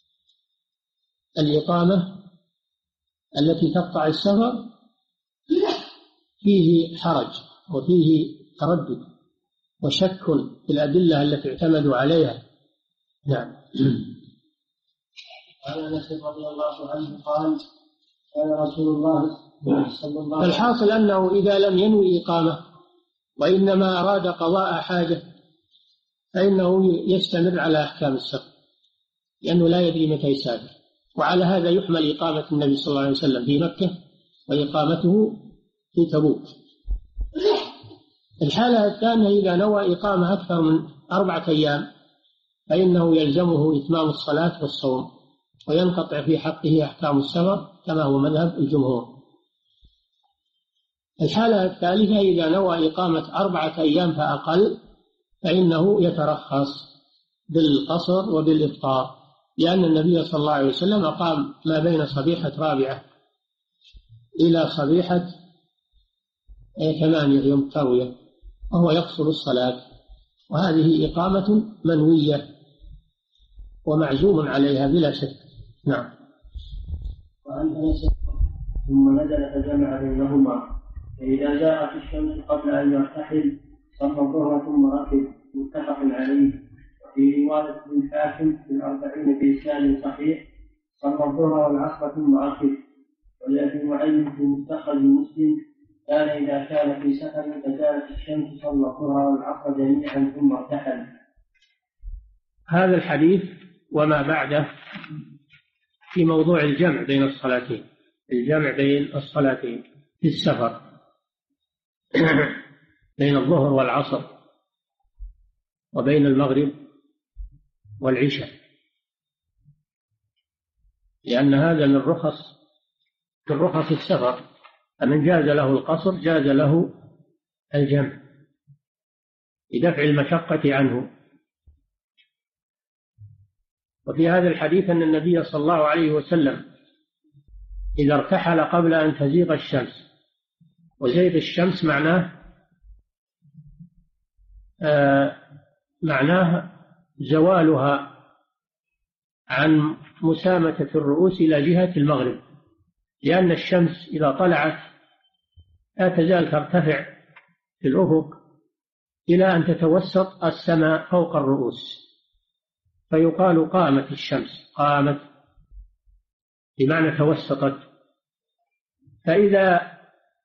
Speaker 3: الإقامة التي تقطع السفر فيه حرج وفيه تردد وشك في الأدلة التي اعتمدوا عليها. نعم.
Speaker 2: عن أنس رضي الله عنه قال قال رسول الله صلى الله عليه وسلم
Speaker 3: الحاصل أنه إذا لم ينوي إقامة وإنما أراد قضاء حاجة فإنه يستمر على أحكام السفر، لأنه لا يدري متى يسافر. وعلى هذا يحمل إقامة النبي صلى الله عليه وسلم في مكة وإقامته في تبوك. الحالة الثانية إذا نوى إقامة أكثر من أربعة أيام فإنه يلزمه إتمام الصلاة والصوم، وينقطع في حقه أحكام السفر كما هو مذهب الجمهور. الحالة الثالثة إذا نوى إقامة أربعة أيام فأقل فإنه يترخص بالقصر وبالإفطار، لأن النبي صلى الله عليه وسلم أقام ما بين صبيحة رابعة إلى صبيحة ثمانية يوم تروية، وهو يقصر الصلاة، وهذه إقامة منوية ومعزوم عليها بلا شك. نعم.
Speaker 2: وعن أنس ثم نزل فجمع بينهما، فإذا جاءت الشمس قبل أن يرتحل صلى الظهر ثم ركب، متفق عليه. وفي رواية الحاكم في الأربعين بإسناد صحيح صلى الظهر والعصر ثم ركب. ولأبي نعيم في مستخرج مسلم كان إذا كان في سفر فجاءت الشمس صلى الظهر والعصر جميعا ثم ارتحل.
Speaker 3: هذا الحديث وما بعده في موضوع الجمع بين الصلاتين، الجمع بين الصلاتين في السفر بين الظهر والعصر وبين المغرب والعشاء، لأن هذا من رخص من رخص السفر، فمن جاز له القصر جاز له الجمع لدفع المشقة عنه. وفي هذا الحديث أن النبي صلى الله عليه وسلم إذا ارتحل قبل أن تزيغ الشمس، وزيغ الشمس معناه آه معناه زوالها عن مسامة الرؤوس إلى جهة المغرب، لأن الشمس إذا طلعت لا تزال ترتفع في الأفق إلى أن تتوسط السماء فوق الرؤوس، فيقال قامت الشمس، قامت بمعنى توسطت. فإذا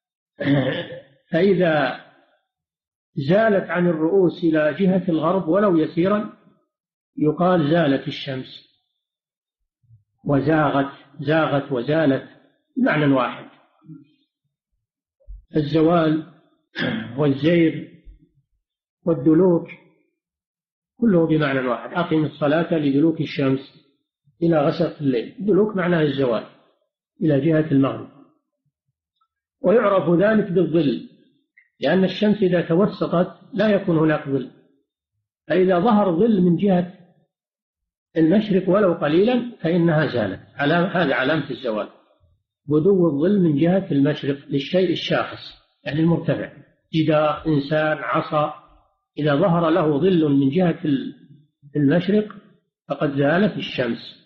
Speaker 3: فإذا زالت عن الرؤوس إلى جهة الغرب ولو يسيرا يقال زالت الشمس، وزاغت زاغت وزالت بمعنى واحد. الزوال والزير والدلوك كله بمعنى واحد. أقم الصلاة لدلوك الشمس إلى غسق الليل، دلوك معناه الزوال إلى جهة المغرب. ويعرف ذلك بالظل، لأن الشمس إذا توسطت لا يكون هناك ظل، فإذا ظهر ظل من جهة المشرق ولو قليلا فإنها زالت. هذا علامة الزوال، بدو الظل من جهة المشرق للشيء الشاخص يعني المرتفع، جدار، إنسان، عصا، إذا ظهر له ظل من جهة المشرق فقد زالت الشمس.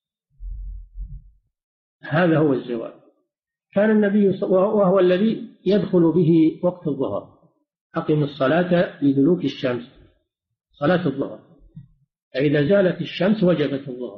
Speaker 3: هذا هو الزوال. كان النبي وهو الذي يدخل به وقت الظهر، أقم الصلاة لدلوك الشمس، صلاة الظهر، فإذا زالت الشمس وجبت الظهر.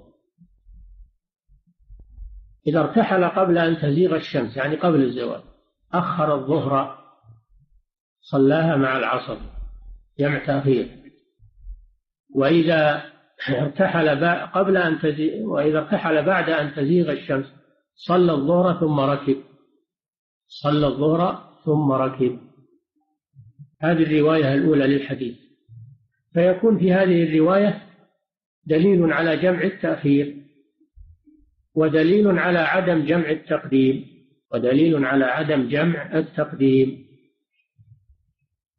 Speaker 3: إذا ارتحل قبل أن تزيغ الشمس يعني قبل الزوال أخر الظهر صلاها مع العصر جمع تأخير. وإذا ارتحل قبل أن تزيغ وإذا ارتحل بعد أن تزيغ الشمس صلى الظهر ثم ركب، صلى الظهر ثم ركب. هذه الرواية الأولى للحديث. فيكون في هذه الرواية دليل على جمع التأخير، ودليل على عدم جمع التقديم، ودليل على عدم جمع التقديم.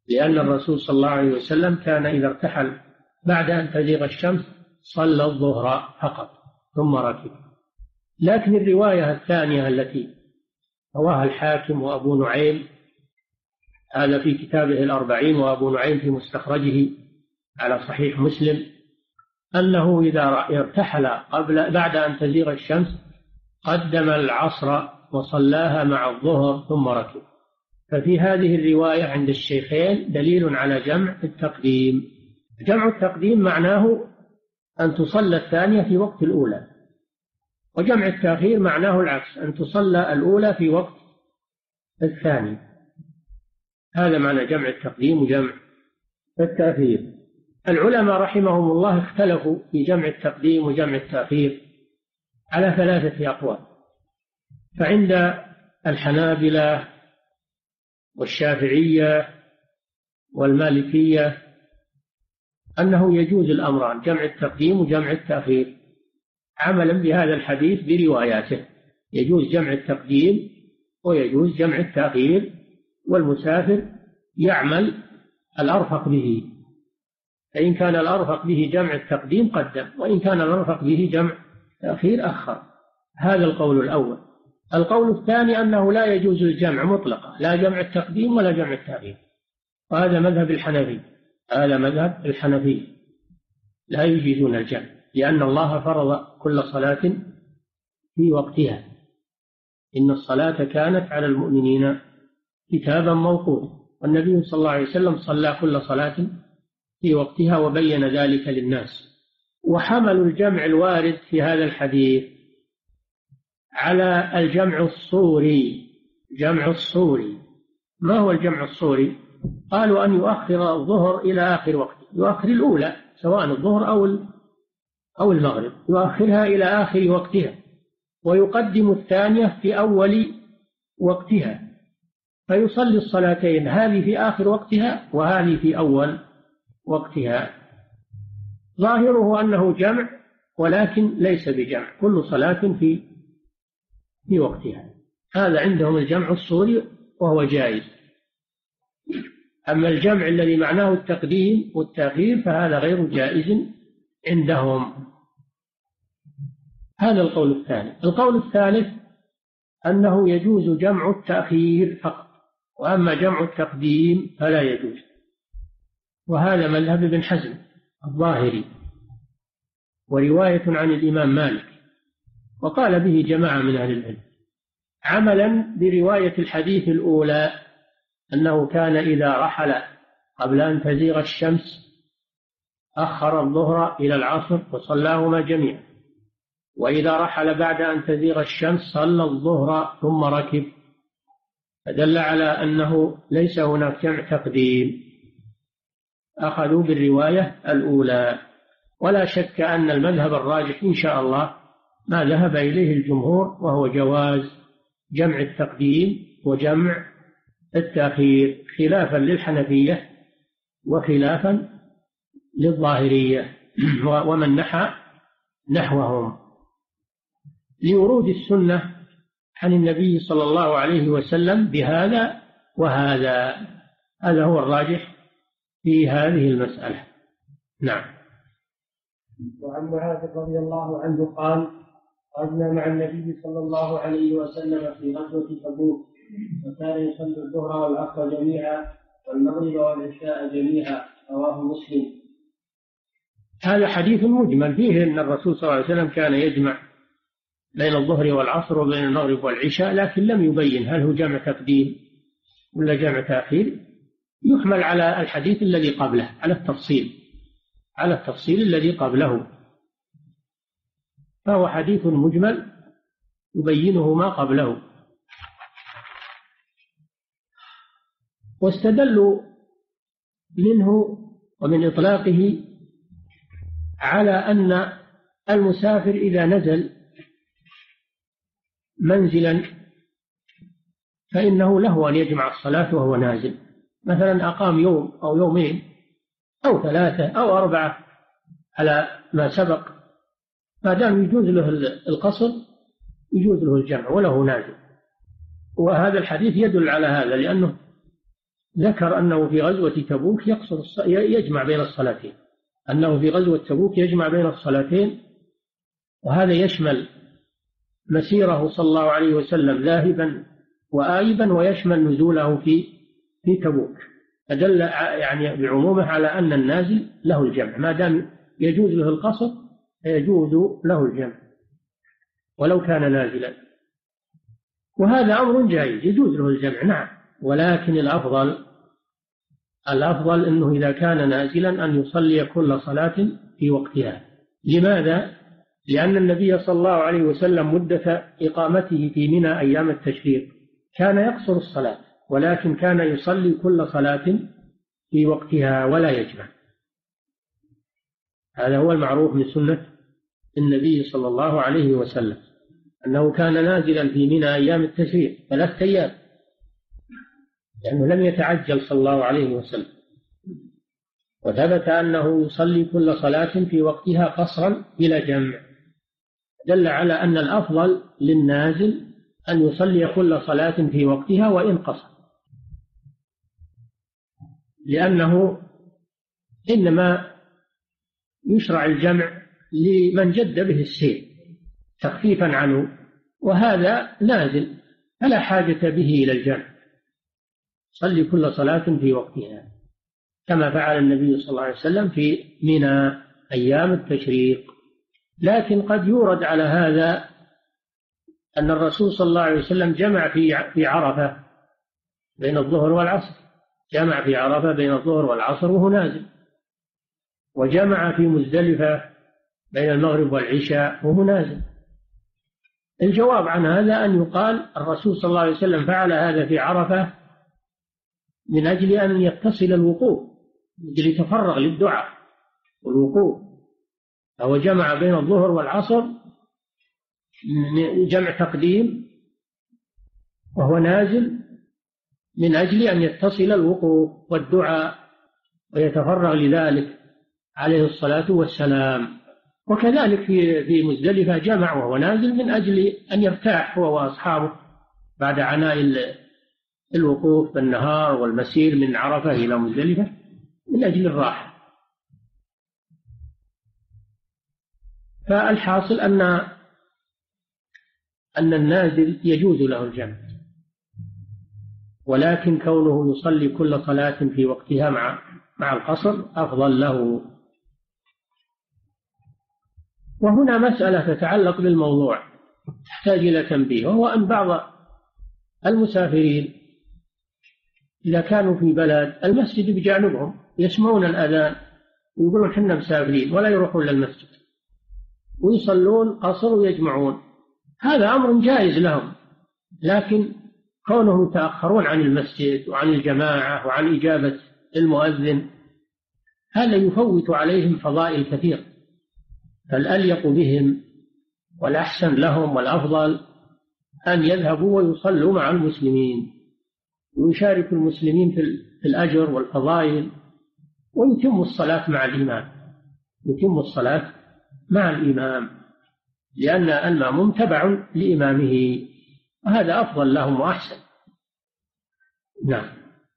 Speaker 3: لأن الرسول صلى الله عليه وسلم كان إذا ارتحل بعد أن تزيغ الشمس صلى الظهر فقط ثم ركب. لكن الرواية الثانية التي رواها الحاكم وأبو نعيم، هذا في كتابه الأربعين، وأبو نعيم في مستخرجه على صحيح مسلم، أنه إذا ارتحل قبل بعد أن تزيغ الشمس قدم العصر وصلاها مع الظهر ثم ركب. ففي هذه الرواية عند الشيخين دليل على جمع التقديم. جمع التقديم معناه أن تصلى الثانية في وقت الأولى، وجمع التأخير معناه العكس، أن تصلى الأولى في وقت الثاني. هذا معنى جمع التقديم وجمع التأخير. العلماء رحمهم الله اختلفوا في جمع التقديم وجمع التأخير على ثلاثة أقوال. فعند الحنابلة والشافعية والمالكية أنه يجوز الأمران، جمع التقديم وجمع التأخير، عملا بهذا الحديث برواياته. يجوز جمع التقديم ويجوز جمع التأخير، والمسافر يعمل الأرفق به، فإن كان الأرفق به جمع التقديم قدم، وإن كان الأرفق به جمع التأخير أخر. هذا القول الأول. القول الثاني أنه لا يجوز الجمع مطلقا، لا جمع التقديم ولا جمع التأخير، وهذا مذهب الحنفي. هذا مذهب الحنفي، لا يجيزون الجمع، لأن الله فرض كل صلاة في وقتها، إن الصلاة كانت على المؤمنين كتابا موقوتا، والنبي صلى الله عليه وسلم صلى كل صلاة في وقتها وبين ذلك للناس. وحملوا الجمع الوارد في هذا الحديث على الجمع الصوري. جمع الصوري، ما هو الجمع الصوري؟ قالوا أن يؤخر الظهر إلى آخر وقت، يؤخر الأولى سواء الظهر أو أو المغرب، يؤخرها إلى آخر وقتها، ويقدم الثانية في أول وقتها، فيصلي الصلاتين، هذه في آخر وقتها وهذه في أول وقتها. ظاهره أنه جمع، ولكن ليس بجمع، كل صلاة في في وقتها. هذا عندهم الجمع الصوري وهو جائز. أما الجمع الذي معناه التقديم والتأخير فهذا غير جائز عندهم. هذا القول الثاني. القول الثالث أنه يجوز جمع التأخير فقط، وأما جمع التقديم فلا يجوز، وهذا مذهب ابن حزم الظاهري، ورواية عن الإمام مالك، وقال به جماعة من أهل العلم، عملا برواية الحديث الأولى أنه كان إذا رحل قبل أن تزيغ الشمس أخر الظهر إلى العصر وصلاهما جميعا، وإذا رحل بعد أن تزيغ الشمس صلى الظهر ثم ركب، فدل على أنه ليس هناك جمع تقديم، أخذوا بالرواية الأولى. ولا شك أن المذهب الراجح إن شاء الله ما ذهب إليه الجمهور، وهو جواز جمع التقديم وجمع التأخير، خلافا للحنفية وخلافا للظاهرية ومن نحى نحوهم، لورود السنة عن النبي صلى الله عليه وسلم بهذا وهذا. هذا هو الراجح في هذه المسألة. نعم.
Speaker 2: وعن معاذ رضي الله عنه قال: خرجنا مع النبي صلى الله عليه وسلم في غزوة تبوك، وكان يصلي الظهر والعصر جميعا والمغرب والعشاء جميعا، رواه مسلم.
Speaker 3: هذا حديث مجمل فيه أن الرسول صلى الله عليه وسلم كان يجمع بين الظهر والعصر وبين المغرب والعشاء، لكن لم يبين هل هو جمع تقديم ولا جمع تأخير. يحمل على الحديث الذي قبله، على التفصيل على التفصيل الذي قبله، فهو حديث مجمل يبينه ما قبله. واستدلوا منه ومن إطلاقه على أن المسافر إذا نزل منزلا فإنه له أن يجمع الصلاة وهو نازل، مثلا أقام يوم أو يومين أو ثلاثة أو أربعة على ما سبق، ما دام يجوز له القصر يجوز له الجمع وله نازل. وهذا الحديث يدل على هذا، لأنه ذكر أنه في غزوة تبوك يقصر يجمع بين الصلاتين، أنه في غزوة تبوك يجمع بين الصلاتين، وهذا يشمل مسيره صلى الله عليه وسلم ذاهبا وآيبا، ويشمل نزوله في في تبوك، فدل يعني بعمومه على أن النازل له الجمع، ما دام يجوز له القصر يجوز له الجمع ولو كان نازلا، وهذا أمر جائز يجوز له الجمع نعم، ولكن الأفضل الأفضل أنه إذا كان نازلا أن يصلي كل صلاة في وقتها. لماذا؟ لأن النبي صلى الله عليه وسلم مدة إقامته في منى أيام التشريق كان يقصر الصلاة، ولكن كان يصلي كل صلاة في وقتها ولا يجمع. هذا هو المعروف من سنة النبي صلى الله عليه وسلم، أنه كان نازلا في منى أيام التشريق ثلاثة أيام، لأنه لم يتعجل صلى الله عليه وسلم، وثبت أنه يصلي كل صلاة في وقتها قصرا بلا جمع، دل على أن الأفضل للنازل أن يصلي كل صلاة في وقتها وإن قصر، لأنه إنما يشرع الجمع لمن جد به السير تخفيفا عنه، وهذا نازل فلا حاجة به إلى الجمع، صلي كل صلاة في وقتها كما فعل النبي صلى الله عليه وسلم في منى أيام التشريق. لكن قد يورد على هذا أن الرسول صلى الله عليه وسلم جمع في في عرفة بين الظهر والعصر، جمع في عرفة بين الظهر والعصر وهو نازل، وجمع في مزدلفة بين المغرب والعشاء وهو نازل. الجواب عن هذا أن يقال الرسول صلى الله عليه وسلم فعل هذا في عرفة من أجل أن يتصل الوقوف، من أجل يتفرغ للدعاء والوقوف، فهو جمع بين الظهر والعصر جمع تقديم وهو نازل من أجل أن يتصل الوقوف والدعاء ويتفرغ لذلك عليه الصلاة والسلام. وكذلك في في مزدلفة جمع وهو نازل من أجل أن يرتاح هو وأصحابه بعد عناء الوقوف بالنهار والمسير من عرفة إلى مزدلفة من أجل الراحة. فالحاصل أن أن النازل يجوز له الجمع، ولكن كونه يصلي كل صلاة في وقتها مع مع القصر أفضل له. وهنا مسألة تتعلق بالموضوع تحتاج إلى تنبيه، وهو أن بعض المسافرين إذا كانوا في بلد المسجد بجانبهم يسمعون الأذان ويقولون حنا مسافرين ولا يروحون للمسجد ويصلون قصر ويجمعون، هذا أمر جائز لهم، لكن كونهم يتأخرون عن المسجد وعن الجماعة وعن إجابة المؤذن هذا يفوت عليهم فضائل كثير، فالأليق بهم والأحسن لهم والأفضل أن يذهبوا ويصلوا مع المسلمين ويشاركوا المسلمين في الأجر والفضائل، ويتموا الصلاة مع الإمام، يتموا الصلاة مع الإمام، لأن المأموم تبع لإمامه، وهذا أفضل لهم وأحسن. نعم.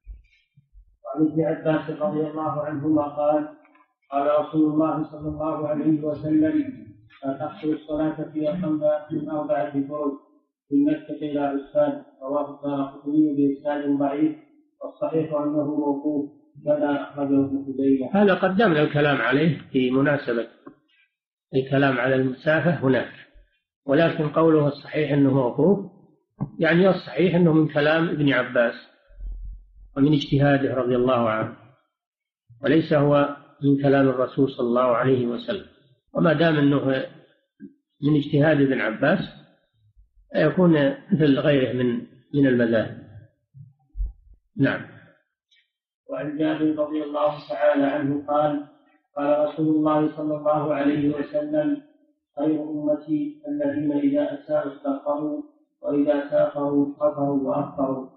Speaker 2: وعن ابن عباس رضي الله عنهما قال قال رسول الله صلى الله عليه وسلم لا تحصل الصلاة في أقل من أربعة فرج من مكة إلى عسفان، رواه الدارقطني بإسناد ضعيف، والصحيح أنه موقوف كما أخرجه ابن خزيمة.
Speaker 3: هذا قدمنا الكلام عليه في مناسبة الكلام على المسافة هناك، ولكن قوله الصحيح أنه موقوف يعني الصحيح أنه من كلام ابن عباس ومن اجتهاده رضي الله عنه، وليس هو من كلام الرسول صلى الله عليه وسلم، وما دام أنه من اجتهاد ابن عباس يكون مثل غيره من من المذاهب. نعم.
Speaker 2: وعن جابر رضي الله تعالى عنه قال قال رسول الله صلى الله عليه وسلم خير أمتي الذين إذا أساءوا استغفروا وإذا سافروا غفروا وأخطروا.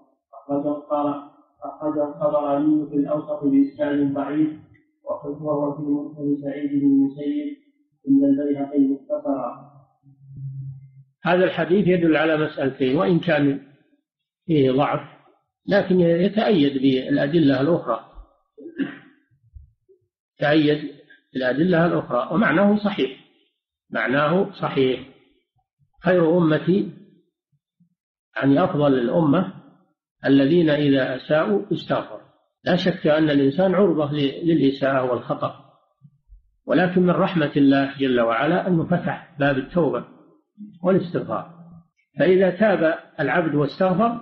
Speaker 2: أخرجه الطبراني في الأوسط بإسناد ضعيف، وهو في مسند سعيد بن المسيب عند البيهقي مختصرا.
Speaker 3: هذا الحديث يدل على مسألتين، وإن كان فيه ضعف لكن يتأيد بالأدلة الأخرى، يتأيد بالأدلة الأخرى، ومعناه صحيح، معناه صحيح. خير أمتي يعني أفضل الأمة الذين إذا أساءوا استغفروا. لا شك أن الإنسان عرضة للإساءة والخطأ، ولكن من رحمة الله جل وعلا أنه فتح باب التوبة والاستغفار، فإذا تاب العبد واستغفر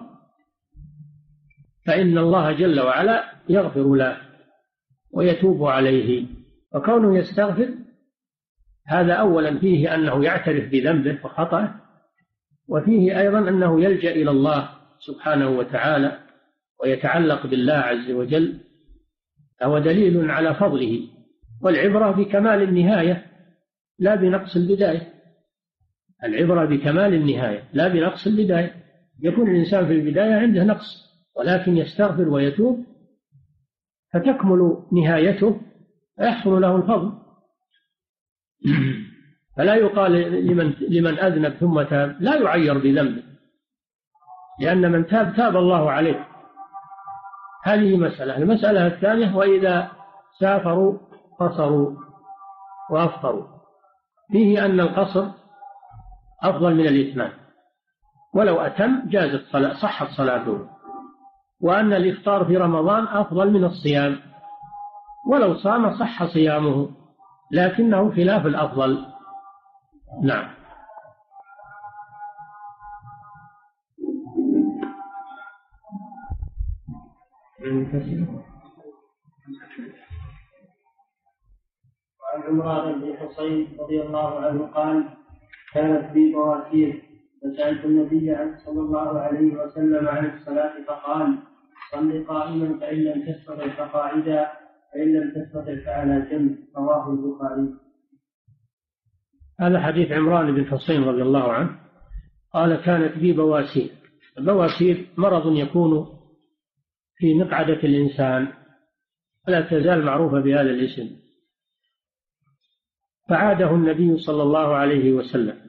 Speaker 3: فإن الله جل وعلا يغفر له ويتوب عليه. وكونه يستغفر هذا أولا فيه أنه يعترف بذنبه وخطأه، وفيه أيضا أنه يلجأ إلى الله سبحانه وتعالى ويتعلق بالله عز وجل، هو دليل على فضله. والعبرة بكمال النهاية لا بنقص البداية، العبرة بكمال النهاية لا بنقص البداية. يكون الإنسان في البداية عنده نقص، ولكن يستغفر ويتوب فتكمل نهايته فيحصل له الفضل. فلا يقال لمن, لمن أذنب ثم تاب لا يعير بذنبه، لأن من تاب تاب الله عليه. هذه مسألة. المسألة الثانية: وإذا سافروا قصروا وأفطروا. فيه أن القصر أفضل من الإتمام، ولو أتم جازت صلاة صحت صلاته، وأن الإفطار في رمضان أفضل من الصيام، ولو صام صح صيامه، لكنه خلاف الأفضل. نعم.
Speaker 2: وعن عمران بن حصين رضي الله عنه قال: كانت بي بواسير فسألت النبي صلى الله عليه وسلم عن الصلاة فقال: صل قائما فإن لم تستطع فقاعدا فإن لم تستطع فعلى جنب. رواه البخاري.
Speaker 3: هذا حديث عمران بن حصين رضي الله عنه قال: كانت بي بواسير. البواسير مرض يكون في مقعدة الإنسان ولا تزال معروفة بهذا الاسم، فعاده النبي صلى الله عليه وسلم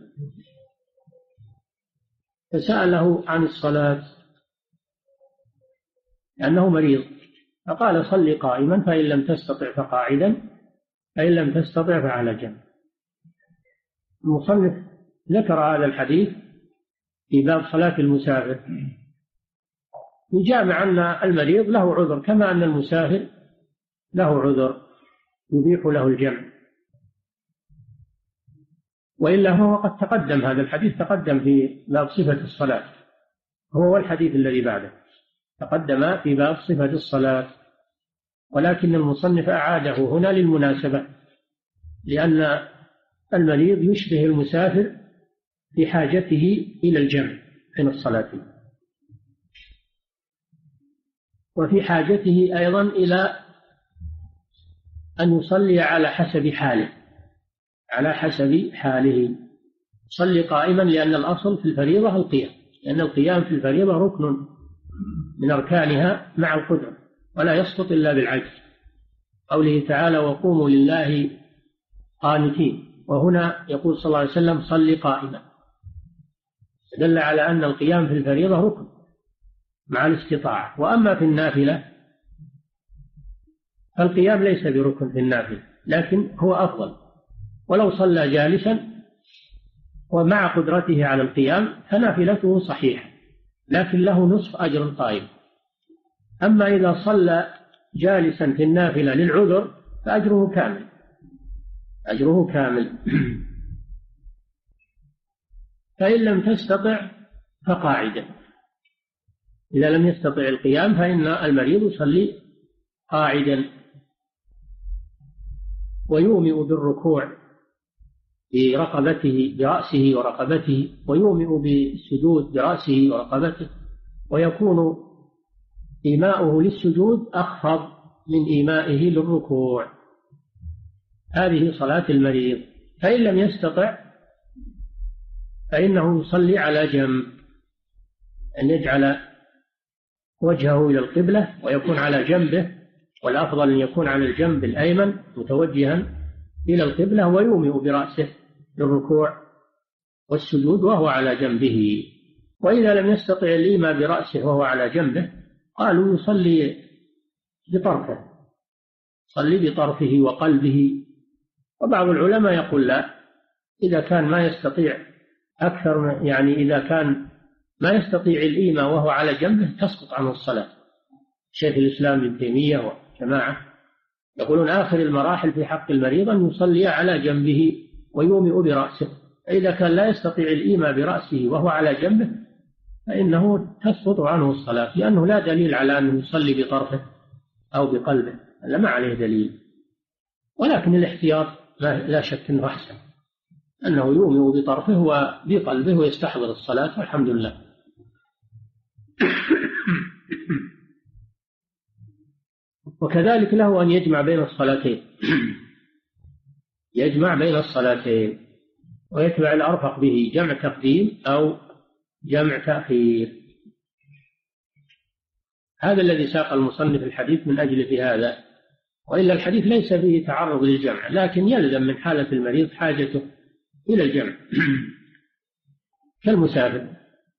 Speaker 3: فسأله عن الصلاة لأنه مريض، فقال: صل قائما فإن لم تستطع فقاعدا فإن لم تستطع فعلى جنب. المصنف ذكر هذا الحديث في باب صلاة المسافر يجامع أن المريض له عذر كما أن المسافر له عذر يبيح له الجمع، وإلا هو قد تقدم، هذا الحديث تقدم في باب صفة الصلاة، هو والحديث الذي بعده تقدم في باب صفة الصلاة، ولكن المصنف أعاده هنا للمناسبة، لأن المريض يشبه المسافر في حاجته إلى الجمع بين الصلاتين، وفي حاجته أيضا إلى أن يصلي على حسب حاله، على حسب حاله. صلي قائما لأن الأصل في الفريضة القيام، لأن القيام في الفريضة ركن من أركانها مع القدرة، ولا يسقط إلا بالعجز. قوله تعالى: وقوموا لله قانتين، وهنا يقول صلى الله عليه وسلم: صل قائما، دل على أن القيام في الفريضة ركن مع الاستطاعة. وأما في النافلة فالقيام ليس بركن في النافلة، لكن هو أفضل، ولو صلى جالسا ومع قدرته على القيام فنافلته صحيحة، لكن له نصف أجر القائم. أما إذا صلى جالسا في النافلة للعذر فأجره كامل، أجره كامل. فإن لم تستطع فقاعدا، إذا لم يستطع القيام فإن المريض يصلي قاعدا، ويومئ بالركوع برقبته برأسه ورقبته، ويومئ بالسجود برأسه ورقبته، ويكون إيماؤه للسجود أخفض من إيمائه للركوع. هذه صلاة المريض. فإن لم يستطع فإنه يصلي على جنب، أن يجعل وجهه إلى القبلة ويكون على جنبه، والأفضل أن يكون على الجنب الأيمن متوجها إلى القبلة، ويومئ برأسه للركوع والسجود وهو على جنبه. وإذا لم يستطع الإيماء برأسه وهو على جنبه قالوا يصلي بطرفه، يصلي بطرفه وقلبه. وبعض العلماء يقول لا، إذا كان ما يستطيع أكثر، يعني إذا كان ما يستطيع الإيمة وهو على جنبه تسقط عنه الصلاة. شيخ الإسلام ابن تيمية وجماعة يقولون آخر المراحل في حق المريض أن يصلي على جنبه ويومئ برأسه. إذا كان لا يستطيع الإيمة برأسه وهو على جنبه فإنه تسقط عنه الصلاة، لأنه لا دليل على أنه يصلي بطرفه أو بقلبه، لا ما عليه دليل. ولكن الاحتياط لا شك أنه أحسن، أنه يومئ بطرفه وبقلبه ويستحضر الصلاة والحمد لله. وكذلك له أن يجمع بين الصلاتين، يجمع بين الصلاتين ويتبع الأرفق به، جمع تقديم أو جمع تأخير. هذا الذي ساق المصنف الحديث من أجل في هذا، وإلا الحديث ليس فيه تعرض للجمع، لكن يلزم من حالة المريض حاجته إلى الجمع كالمسافر.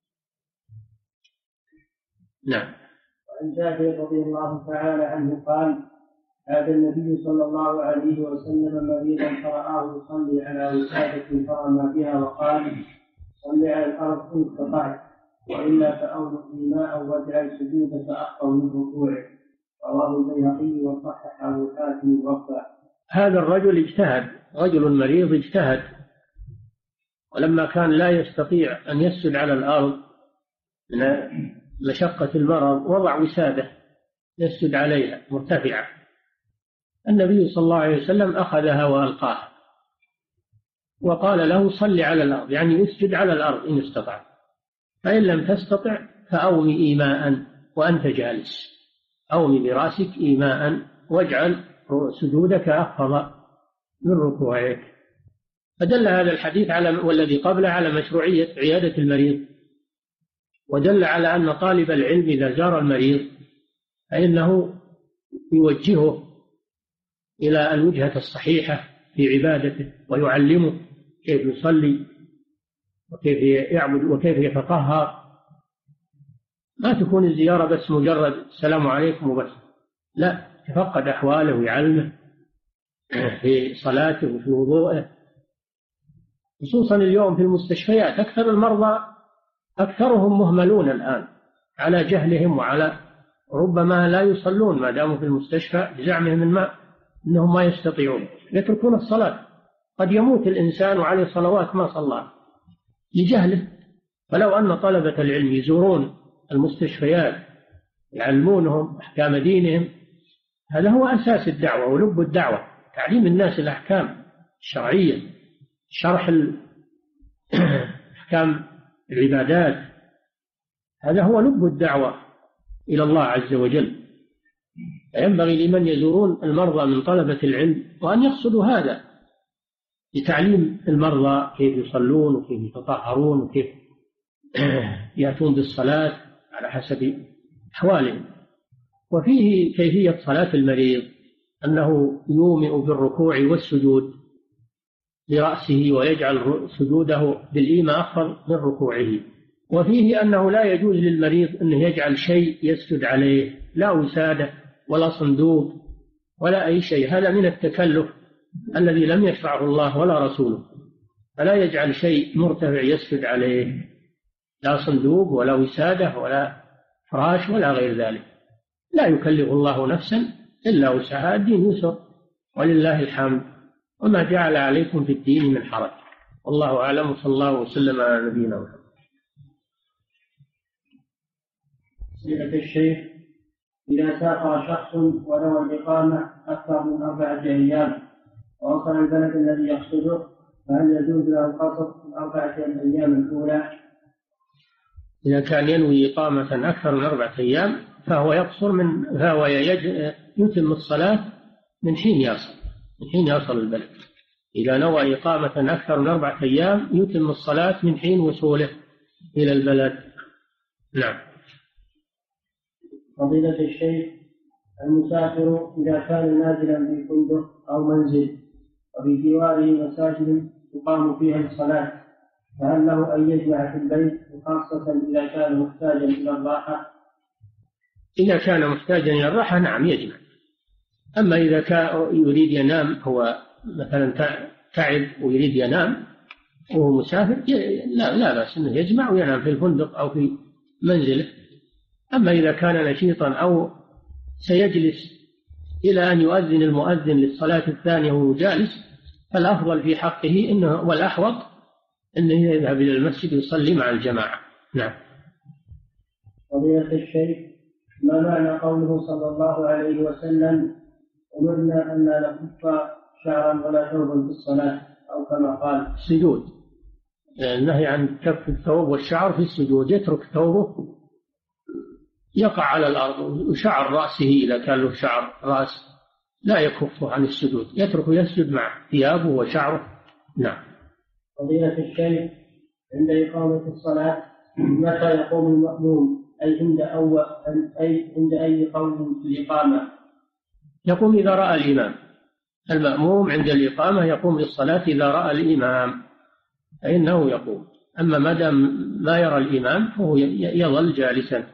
Speaker 3: نعم.
Speaker 2: وعن جابر رضي الله تعالى عنه قال: هذا النبي صلى الله عليه وسلم مريضا فرآه يصلي على وسادة فرمى بها وقال: صل على الأرض إن استطعت، وإلا فأوضع ماء واجعل سجودك أخطر من ركوعك. رواه البيهقي وصححه الحاكم ووفاه.
Speaker 3: هذا الرجل اجتهد، رجل مريض اجتهد، ولما كان لا يستطيع أن يسجد على الأرض من مشقة المرض وضع وسادة يسجد عليها مرتفعة. النبي صلى الله عليه وسلم أخذها وألقاها وقال له: صل على الأرض، يعني اسجد على الأرض إن استطعت، فإن لم تستطع فأومي إيماء وأنت جالس، أومي برأسك إيماء واجعل سجودك أخفض من ركوعك. فدل هذا الحديث على والذي قبله على مشروعية عيادة المريض، ودل على أن طالب العلم إذا زار المريض فإنه يوجهه إلى الوجهة الصحيحة في عبادته، ويعلمه كيف يصلي وكيف يعبد وكيف يتطهر. ما تكون الزيارة بس مجرد السلام عليكم وبس، لا، يتفقد أحواله ويعلمه في صلاته وفي وضوءه. خصوصا اليوم في المستشفيات أكثر المرضى أكثرهم مهملون الآن على جهلهم، وعلى ربما لا يصلون ما داموا في المستشفى بزعمهم ما أنهم ما يستطيعون، يتركون الصلاة. قد يموت الإنسان وعليه صلوات ما صلى لجهله. فلو أن طلبة العلم يزورون المستشفيات يعلمونهم أحكام دينهم، هذا هو أساس الدعوة ولب الدعوة، تعليم الناس الأحكام الشرعية، شرح أحكام العبادات، هذا هو لب الدعوة إلى الله عز وجل. فينبغي لمن يزورون المرضى من طلبة العلم وأن يقصدوا هذا لتعليم المرضى كيف يصلون وكيف يتطهرون وكيف يأتون بالصلاة على حسب أحوالهم. وفيه كيفية صلاة المريض أنه يومئ بالركوع والسجود لرأسه ويجعل سجوده بالإيمة أخفض من ركوعه. وفيه أنه لا يجوز للمريض أنه يجعل شيء يسجد عليه، لا وسادة ولا صندوق ولا أي شيء، هذا من التكلف الذي لم يشرعه الله ولا رسوله. فلا يجعل شيء مرتفع يسجد عليه، لا صندوق ولا وسادة ولا فراش ولا غير ذلك. لا يكلف الله نفسا إلا وسعها، الدين يسر ولله الحمد، وما جعل عليكم في الدين من حرج. والله أعلم، وصلى الله وسلم على نبينا محمد.
Speaker 2: سيرة الشيخ: إذا سافر شخص ونوى الإقامة أكثر من أربعة أيام ووصل البلد الذي يقصده، فهل يجوز له القصر في أربعة الأيام الأولى؟
Speaker 3: إذا كان ينوي إقامة أكثر من أربعة أيام فهو يقصر من فهو يتم الصلاة من حين يصل من حين يصل البلد. إذا نوى إقامة أكثر من أربعة أيام يتم الصلاة من حين وصوله إلى البلد. نعم.
Speaker 2: فضيلة الشيخ: المسافر إذا كان نازلا في فندق أو منزل وفي جواره مساجد تقام فيها الصلاة، فهل له أن يجمع في البيت، وخاصة إذا كان محتاجا إلى الراحة؟
Speaker 3: إذا كان محتاجا إلى الراحة نعم يجمع. أما إذا كان يريد ينام، هو مثلا تعب ويريد ينام وهو مسافر، لا لا بأس أنه يجمع وينام في الفندق أو في منزله. أما إذا كان نشيطا أو سيجلس إلى أن يؤذن المؤذن للصلاة الثانية وهو جالس، فالأفضل في حقه إنه والأحوط أنه يذهب إلى المسجد ويصلي مع الجماعة. نعم.
Speaker 2: فضيلة الشيخ، ما معنى قوله صلى الله عليه وسلم: أمرنا أن لا نكف شعرا ولا ثوبا في الصلاة، أو كما قال
Speaker 3: السجود، النهي عن كف الثوب والشعر في السجود، يترك ثوبه يقع على الأرض وشعر رأسه إذا كان له شعر رأس لا يكفه عن السجود، يترك يسجد مع ثيابه وشعره. نعم.
Speaker 2: فضيلة الشيخ، عند إقامة الصلاة متى يقوم المأموم؟ أي عند أول أي عند أي قول في الإقامة؟
Speaker 3: يقوم إذا رأى الإمام. المأموم عند الإقامة يقوم للصلاة إذا رأى الإمام فإنه يقوم، أما ما دام ما يرى الإمام فهو يظل جالسا.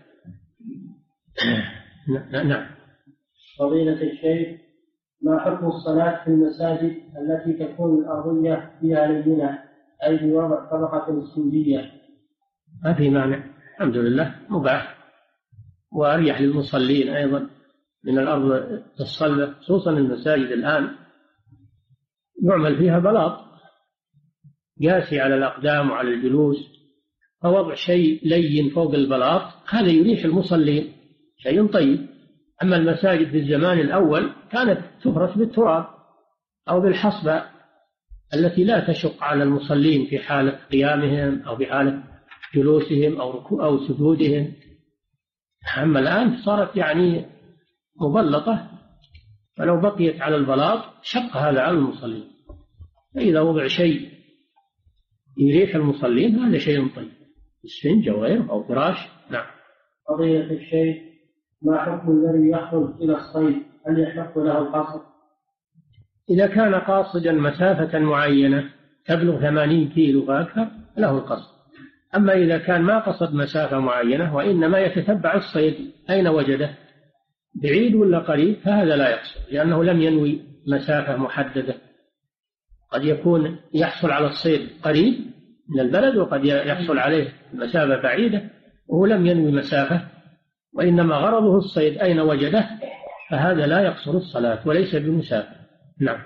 Speaker 3: نعم.
Speaker 2: فضيلة الشيخ، ما حكم الصلاة في المساجد التي تكون الأرضية فيها لينة، أي بوضع طبقة اسفنجية؟
Speaker 3: ما في مانع، الحمد لله، مباح وأريح للمصلين أيضا من الأرض الصلبة، خصوصا المساجد الآن يعمل فيها بلاط قاسي على الأقدام وعلى الجلوس، فوضع شيء لين فوق البلاط هذا يريح المصلين، شيء طيب. أما المساجد في الزمان الأول كانت تفرش بالتراب أو بالحصبة التي لا تشق على المصلين في حالة قيامهم أو في حالة جلوسهم أو ركوع أو سجودهم. أما الآن صارت يعني مبلطة، فلو بقيت على البلاط شق هذا على المصلين. فإذا وضع شيء يريح المصلين هذا شيء طيب، اسفنج أو غيره أو فراش. نعم.
Speaker 2: قضية الشيخ، ما حكم الذي يخرج إلى الصيد؟ هل يحق له القصر؟
Speaker 3: إذا كان قاصدا مسافة معينة تبلغ ثمانين كيلو فأكثر له القصر. أما إذا كان ما قصد مسافة معينة وإنما يتتبع الصيد أين وجده بعيد ولا قريب فهذا لا يقصر، لأنه لم ينوي مسافة محددة. قد يكون يحصل على الصيد قريب من البلد وقد يحصل عليه مسافة بعيدة وهو لم ينوي مسافة وإنما غرضه الصيد أين وجده، فهذا لا يقصر الصلاة وليس بمسافة. نعم.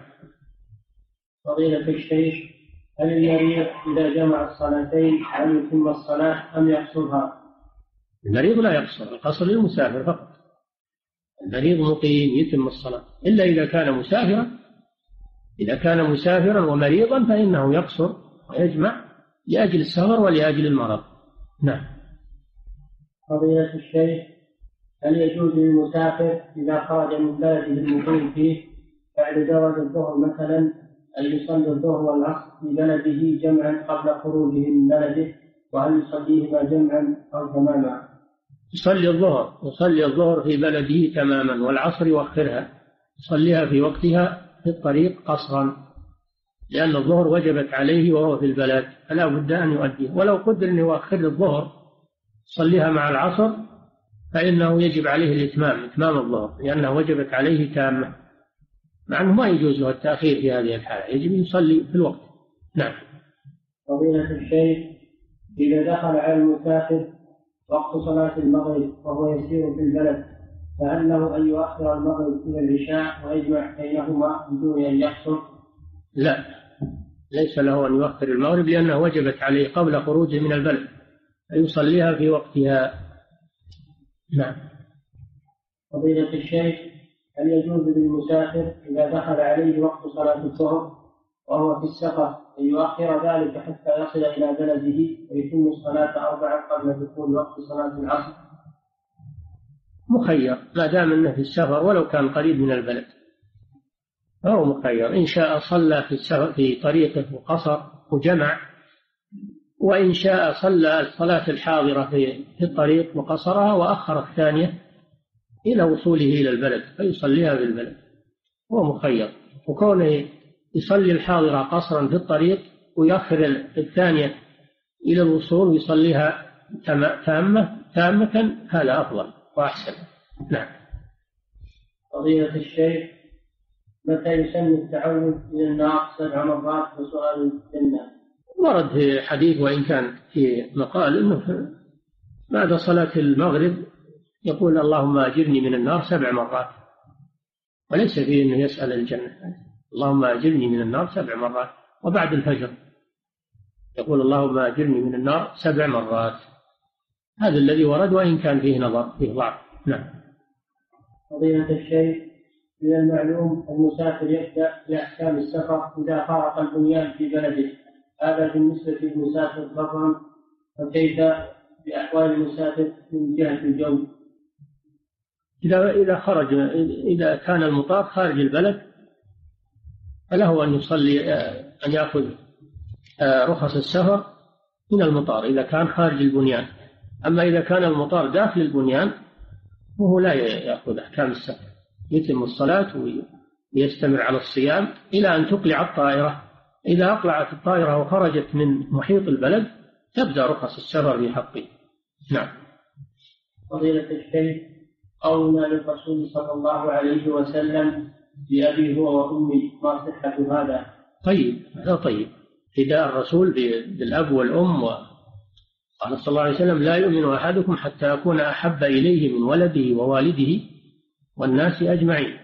Speaker 2: فضيلة الشيخ، هل المريض إذا جمع الصلاتين هل يتم الصلاة أم يقصرها؟
Speaker 3: المريض لا يقصر، القصر للمسافر فقط. المريض مقيم يتم الصلاة، إلا إذا كان مسافرا. إذا كان مسافرا ومريضا فإنه يقصر ويجمع لأجل السفر ولأجل المرض. نعم.
Speaker 2: فضيلة الشيخ، هل يجوز للمسافر إذا خرج من بلده المقيم فيه بعد زواج الظهر مثلا أن يصلي الظهر والعصر في بلده جمعا قبل خروجه من بلده، وهل يصليهما جمعا أو تماما؟
Speaker 3: يصلي الظهر يصلي الظهر في بلده تماما، والعصر يؤخرها يصليها في وقتها في الطريق قصرا، لأن الظهر وجبت عليه وهو في البلد فلا بد أن يؤديه. ولو قدر أن يؤخر الظهر يصليها مع العصر فإنه يجب عليه الإتمام إتمام الظهر، لأنها وجبت عليه تامة، مع أنه ما يجوز له التأخير في هذه الحالة، يجب يصلي في الوقت. نعم.
Speaker 2: فضيلة الشيخ، إذا دخل على المسافر وقت صلاة المغرب وهو يسير في البلد فهل له أن يؤخر المغرب إلى العشاء ويجمع بينهما بدون أن يقصر؟
Speaker 3: لا، ليس له أن يؤخر المغرب لأنها وجبت عليه قبل خروجه من البلد، فيصليها في وقتها. نعم.
Speaker 2: فضيلة الشيخ، هل يجوز للمسافر إذا دخل عليه وقت صلاة الظهر وهو في السفر أن يؤخر ذلك حتى يصل إلى بلده ويتم الصلاة أربعا قبل دخول وقت صلاة العصر؟
Speaker 3: مخير ما دام أنه في السفر ولو كان قريب من البلد فهو مخير، إن شاء صلى في السفر في طريقه وقصر وجمع، وإن شاء صلى الصلاة الحاضرة في الطريق وقصرها وأخر الثانية إلى وصوله إلى البلد فيصليها في البلد، هو مخير. وكونه يصلي الحاضرة قصرا في الطريق ويأخر الثانية إلى الوصول ويصليها تامة تامة هذا أفضل وأحسن. نعم.
Speaker 2: فضيلة الشيخ، متى يسن التعوذ من النار سبع مرات وسؤال الجنة؟
Speaker 3: ورد في حديث وإن كان في مقال أنه بعد صلاة المغرب يقول اللهم أجرني من النار سبع مرات، وليس فيه أنه يسأل الجنة. اللهم أجرني من النار سبع مرات. وبعد الفجر يقول اللهم أجرني من النار سبع مرات. هذا الذي ورد وإن كان فيه نظر، فيه ضعف. نعم.
Speaker 2: فضيلة الشيخ، من المعلوم المسافر يبدأ بأحكام السفر إذا فارق البنيان في بلده، هذا بالنسبة للمسافر برا، وكيف بأحوال المسافر من جهة الجو؟
Speaker 3: إذا إذا خرج إذا كان المطار خارج البلد فله أن يصلي أن يأخذ رخص السفر من المطار إذا كان خارج البنيان. أما إذا كان المطار داخل البنيان فهو لا يأخذ أحكام السفر، يتم الصلاة ويستمر على الصيام إلى أن تقلع الطائرة. إذا أقلعت الطائرة وخرجت من محيط البلد تبدأ رخص السفر بحقه. نعم.
Speaker 2: فضيلة الشيخ، قولنا للرسول صلى الله عليه وسلم بأبي هو وأمي، ما صحة هذا؟
Speaker 3: طيب، هذا طيب. فداء الرسول بالأب والأم. وقال صلى الله عليه وسلم لا يؤمن أحدكم حتى أكون أحب إليه من ولده ووالده والناس أجمعين.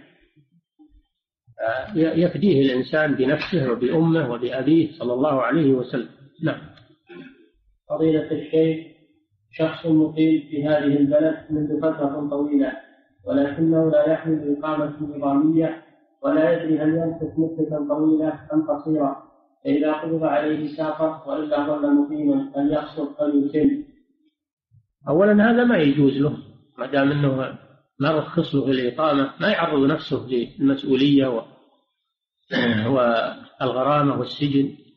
Speaker 3: يفديه الإنسان بنفسه وبأمه وبأبيه صلى الله عليه وسلم. نعم.
Speaker 2: فضيلة الشيخ، شخص مقيم في هذه البلد منذ فترة طويلة ولكنه لا يحمل إقامة نظامية ولا يدري هل يمكث مدة طويلة أم قصيرة، فإذا قبض عليه سافر وإلا ظل مقيما هل يقصر أم يتم؟
Speaker 3: أولا هذا ما يجوز له ما دام أنه ما رخص له في الإقامة، ما يعرض نفسه للمسؤولية والغرامة والسجن.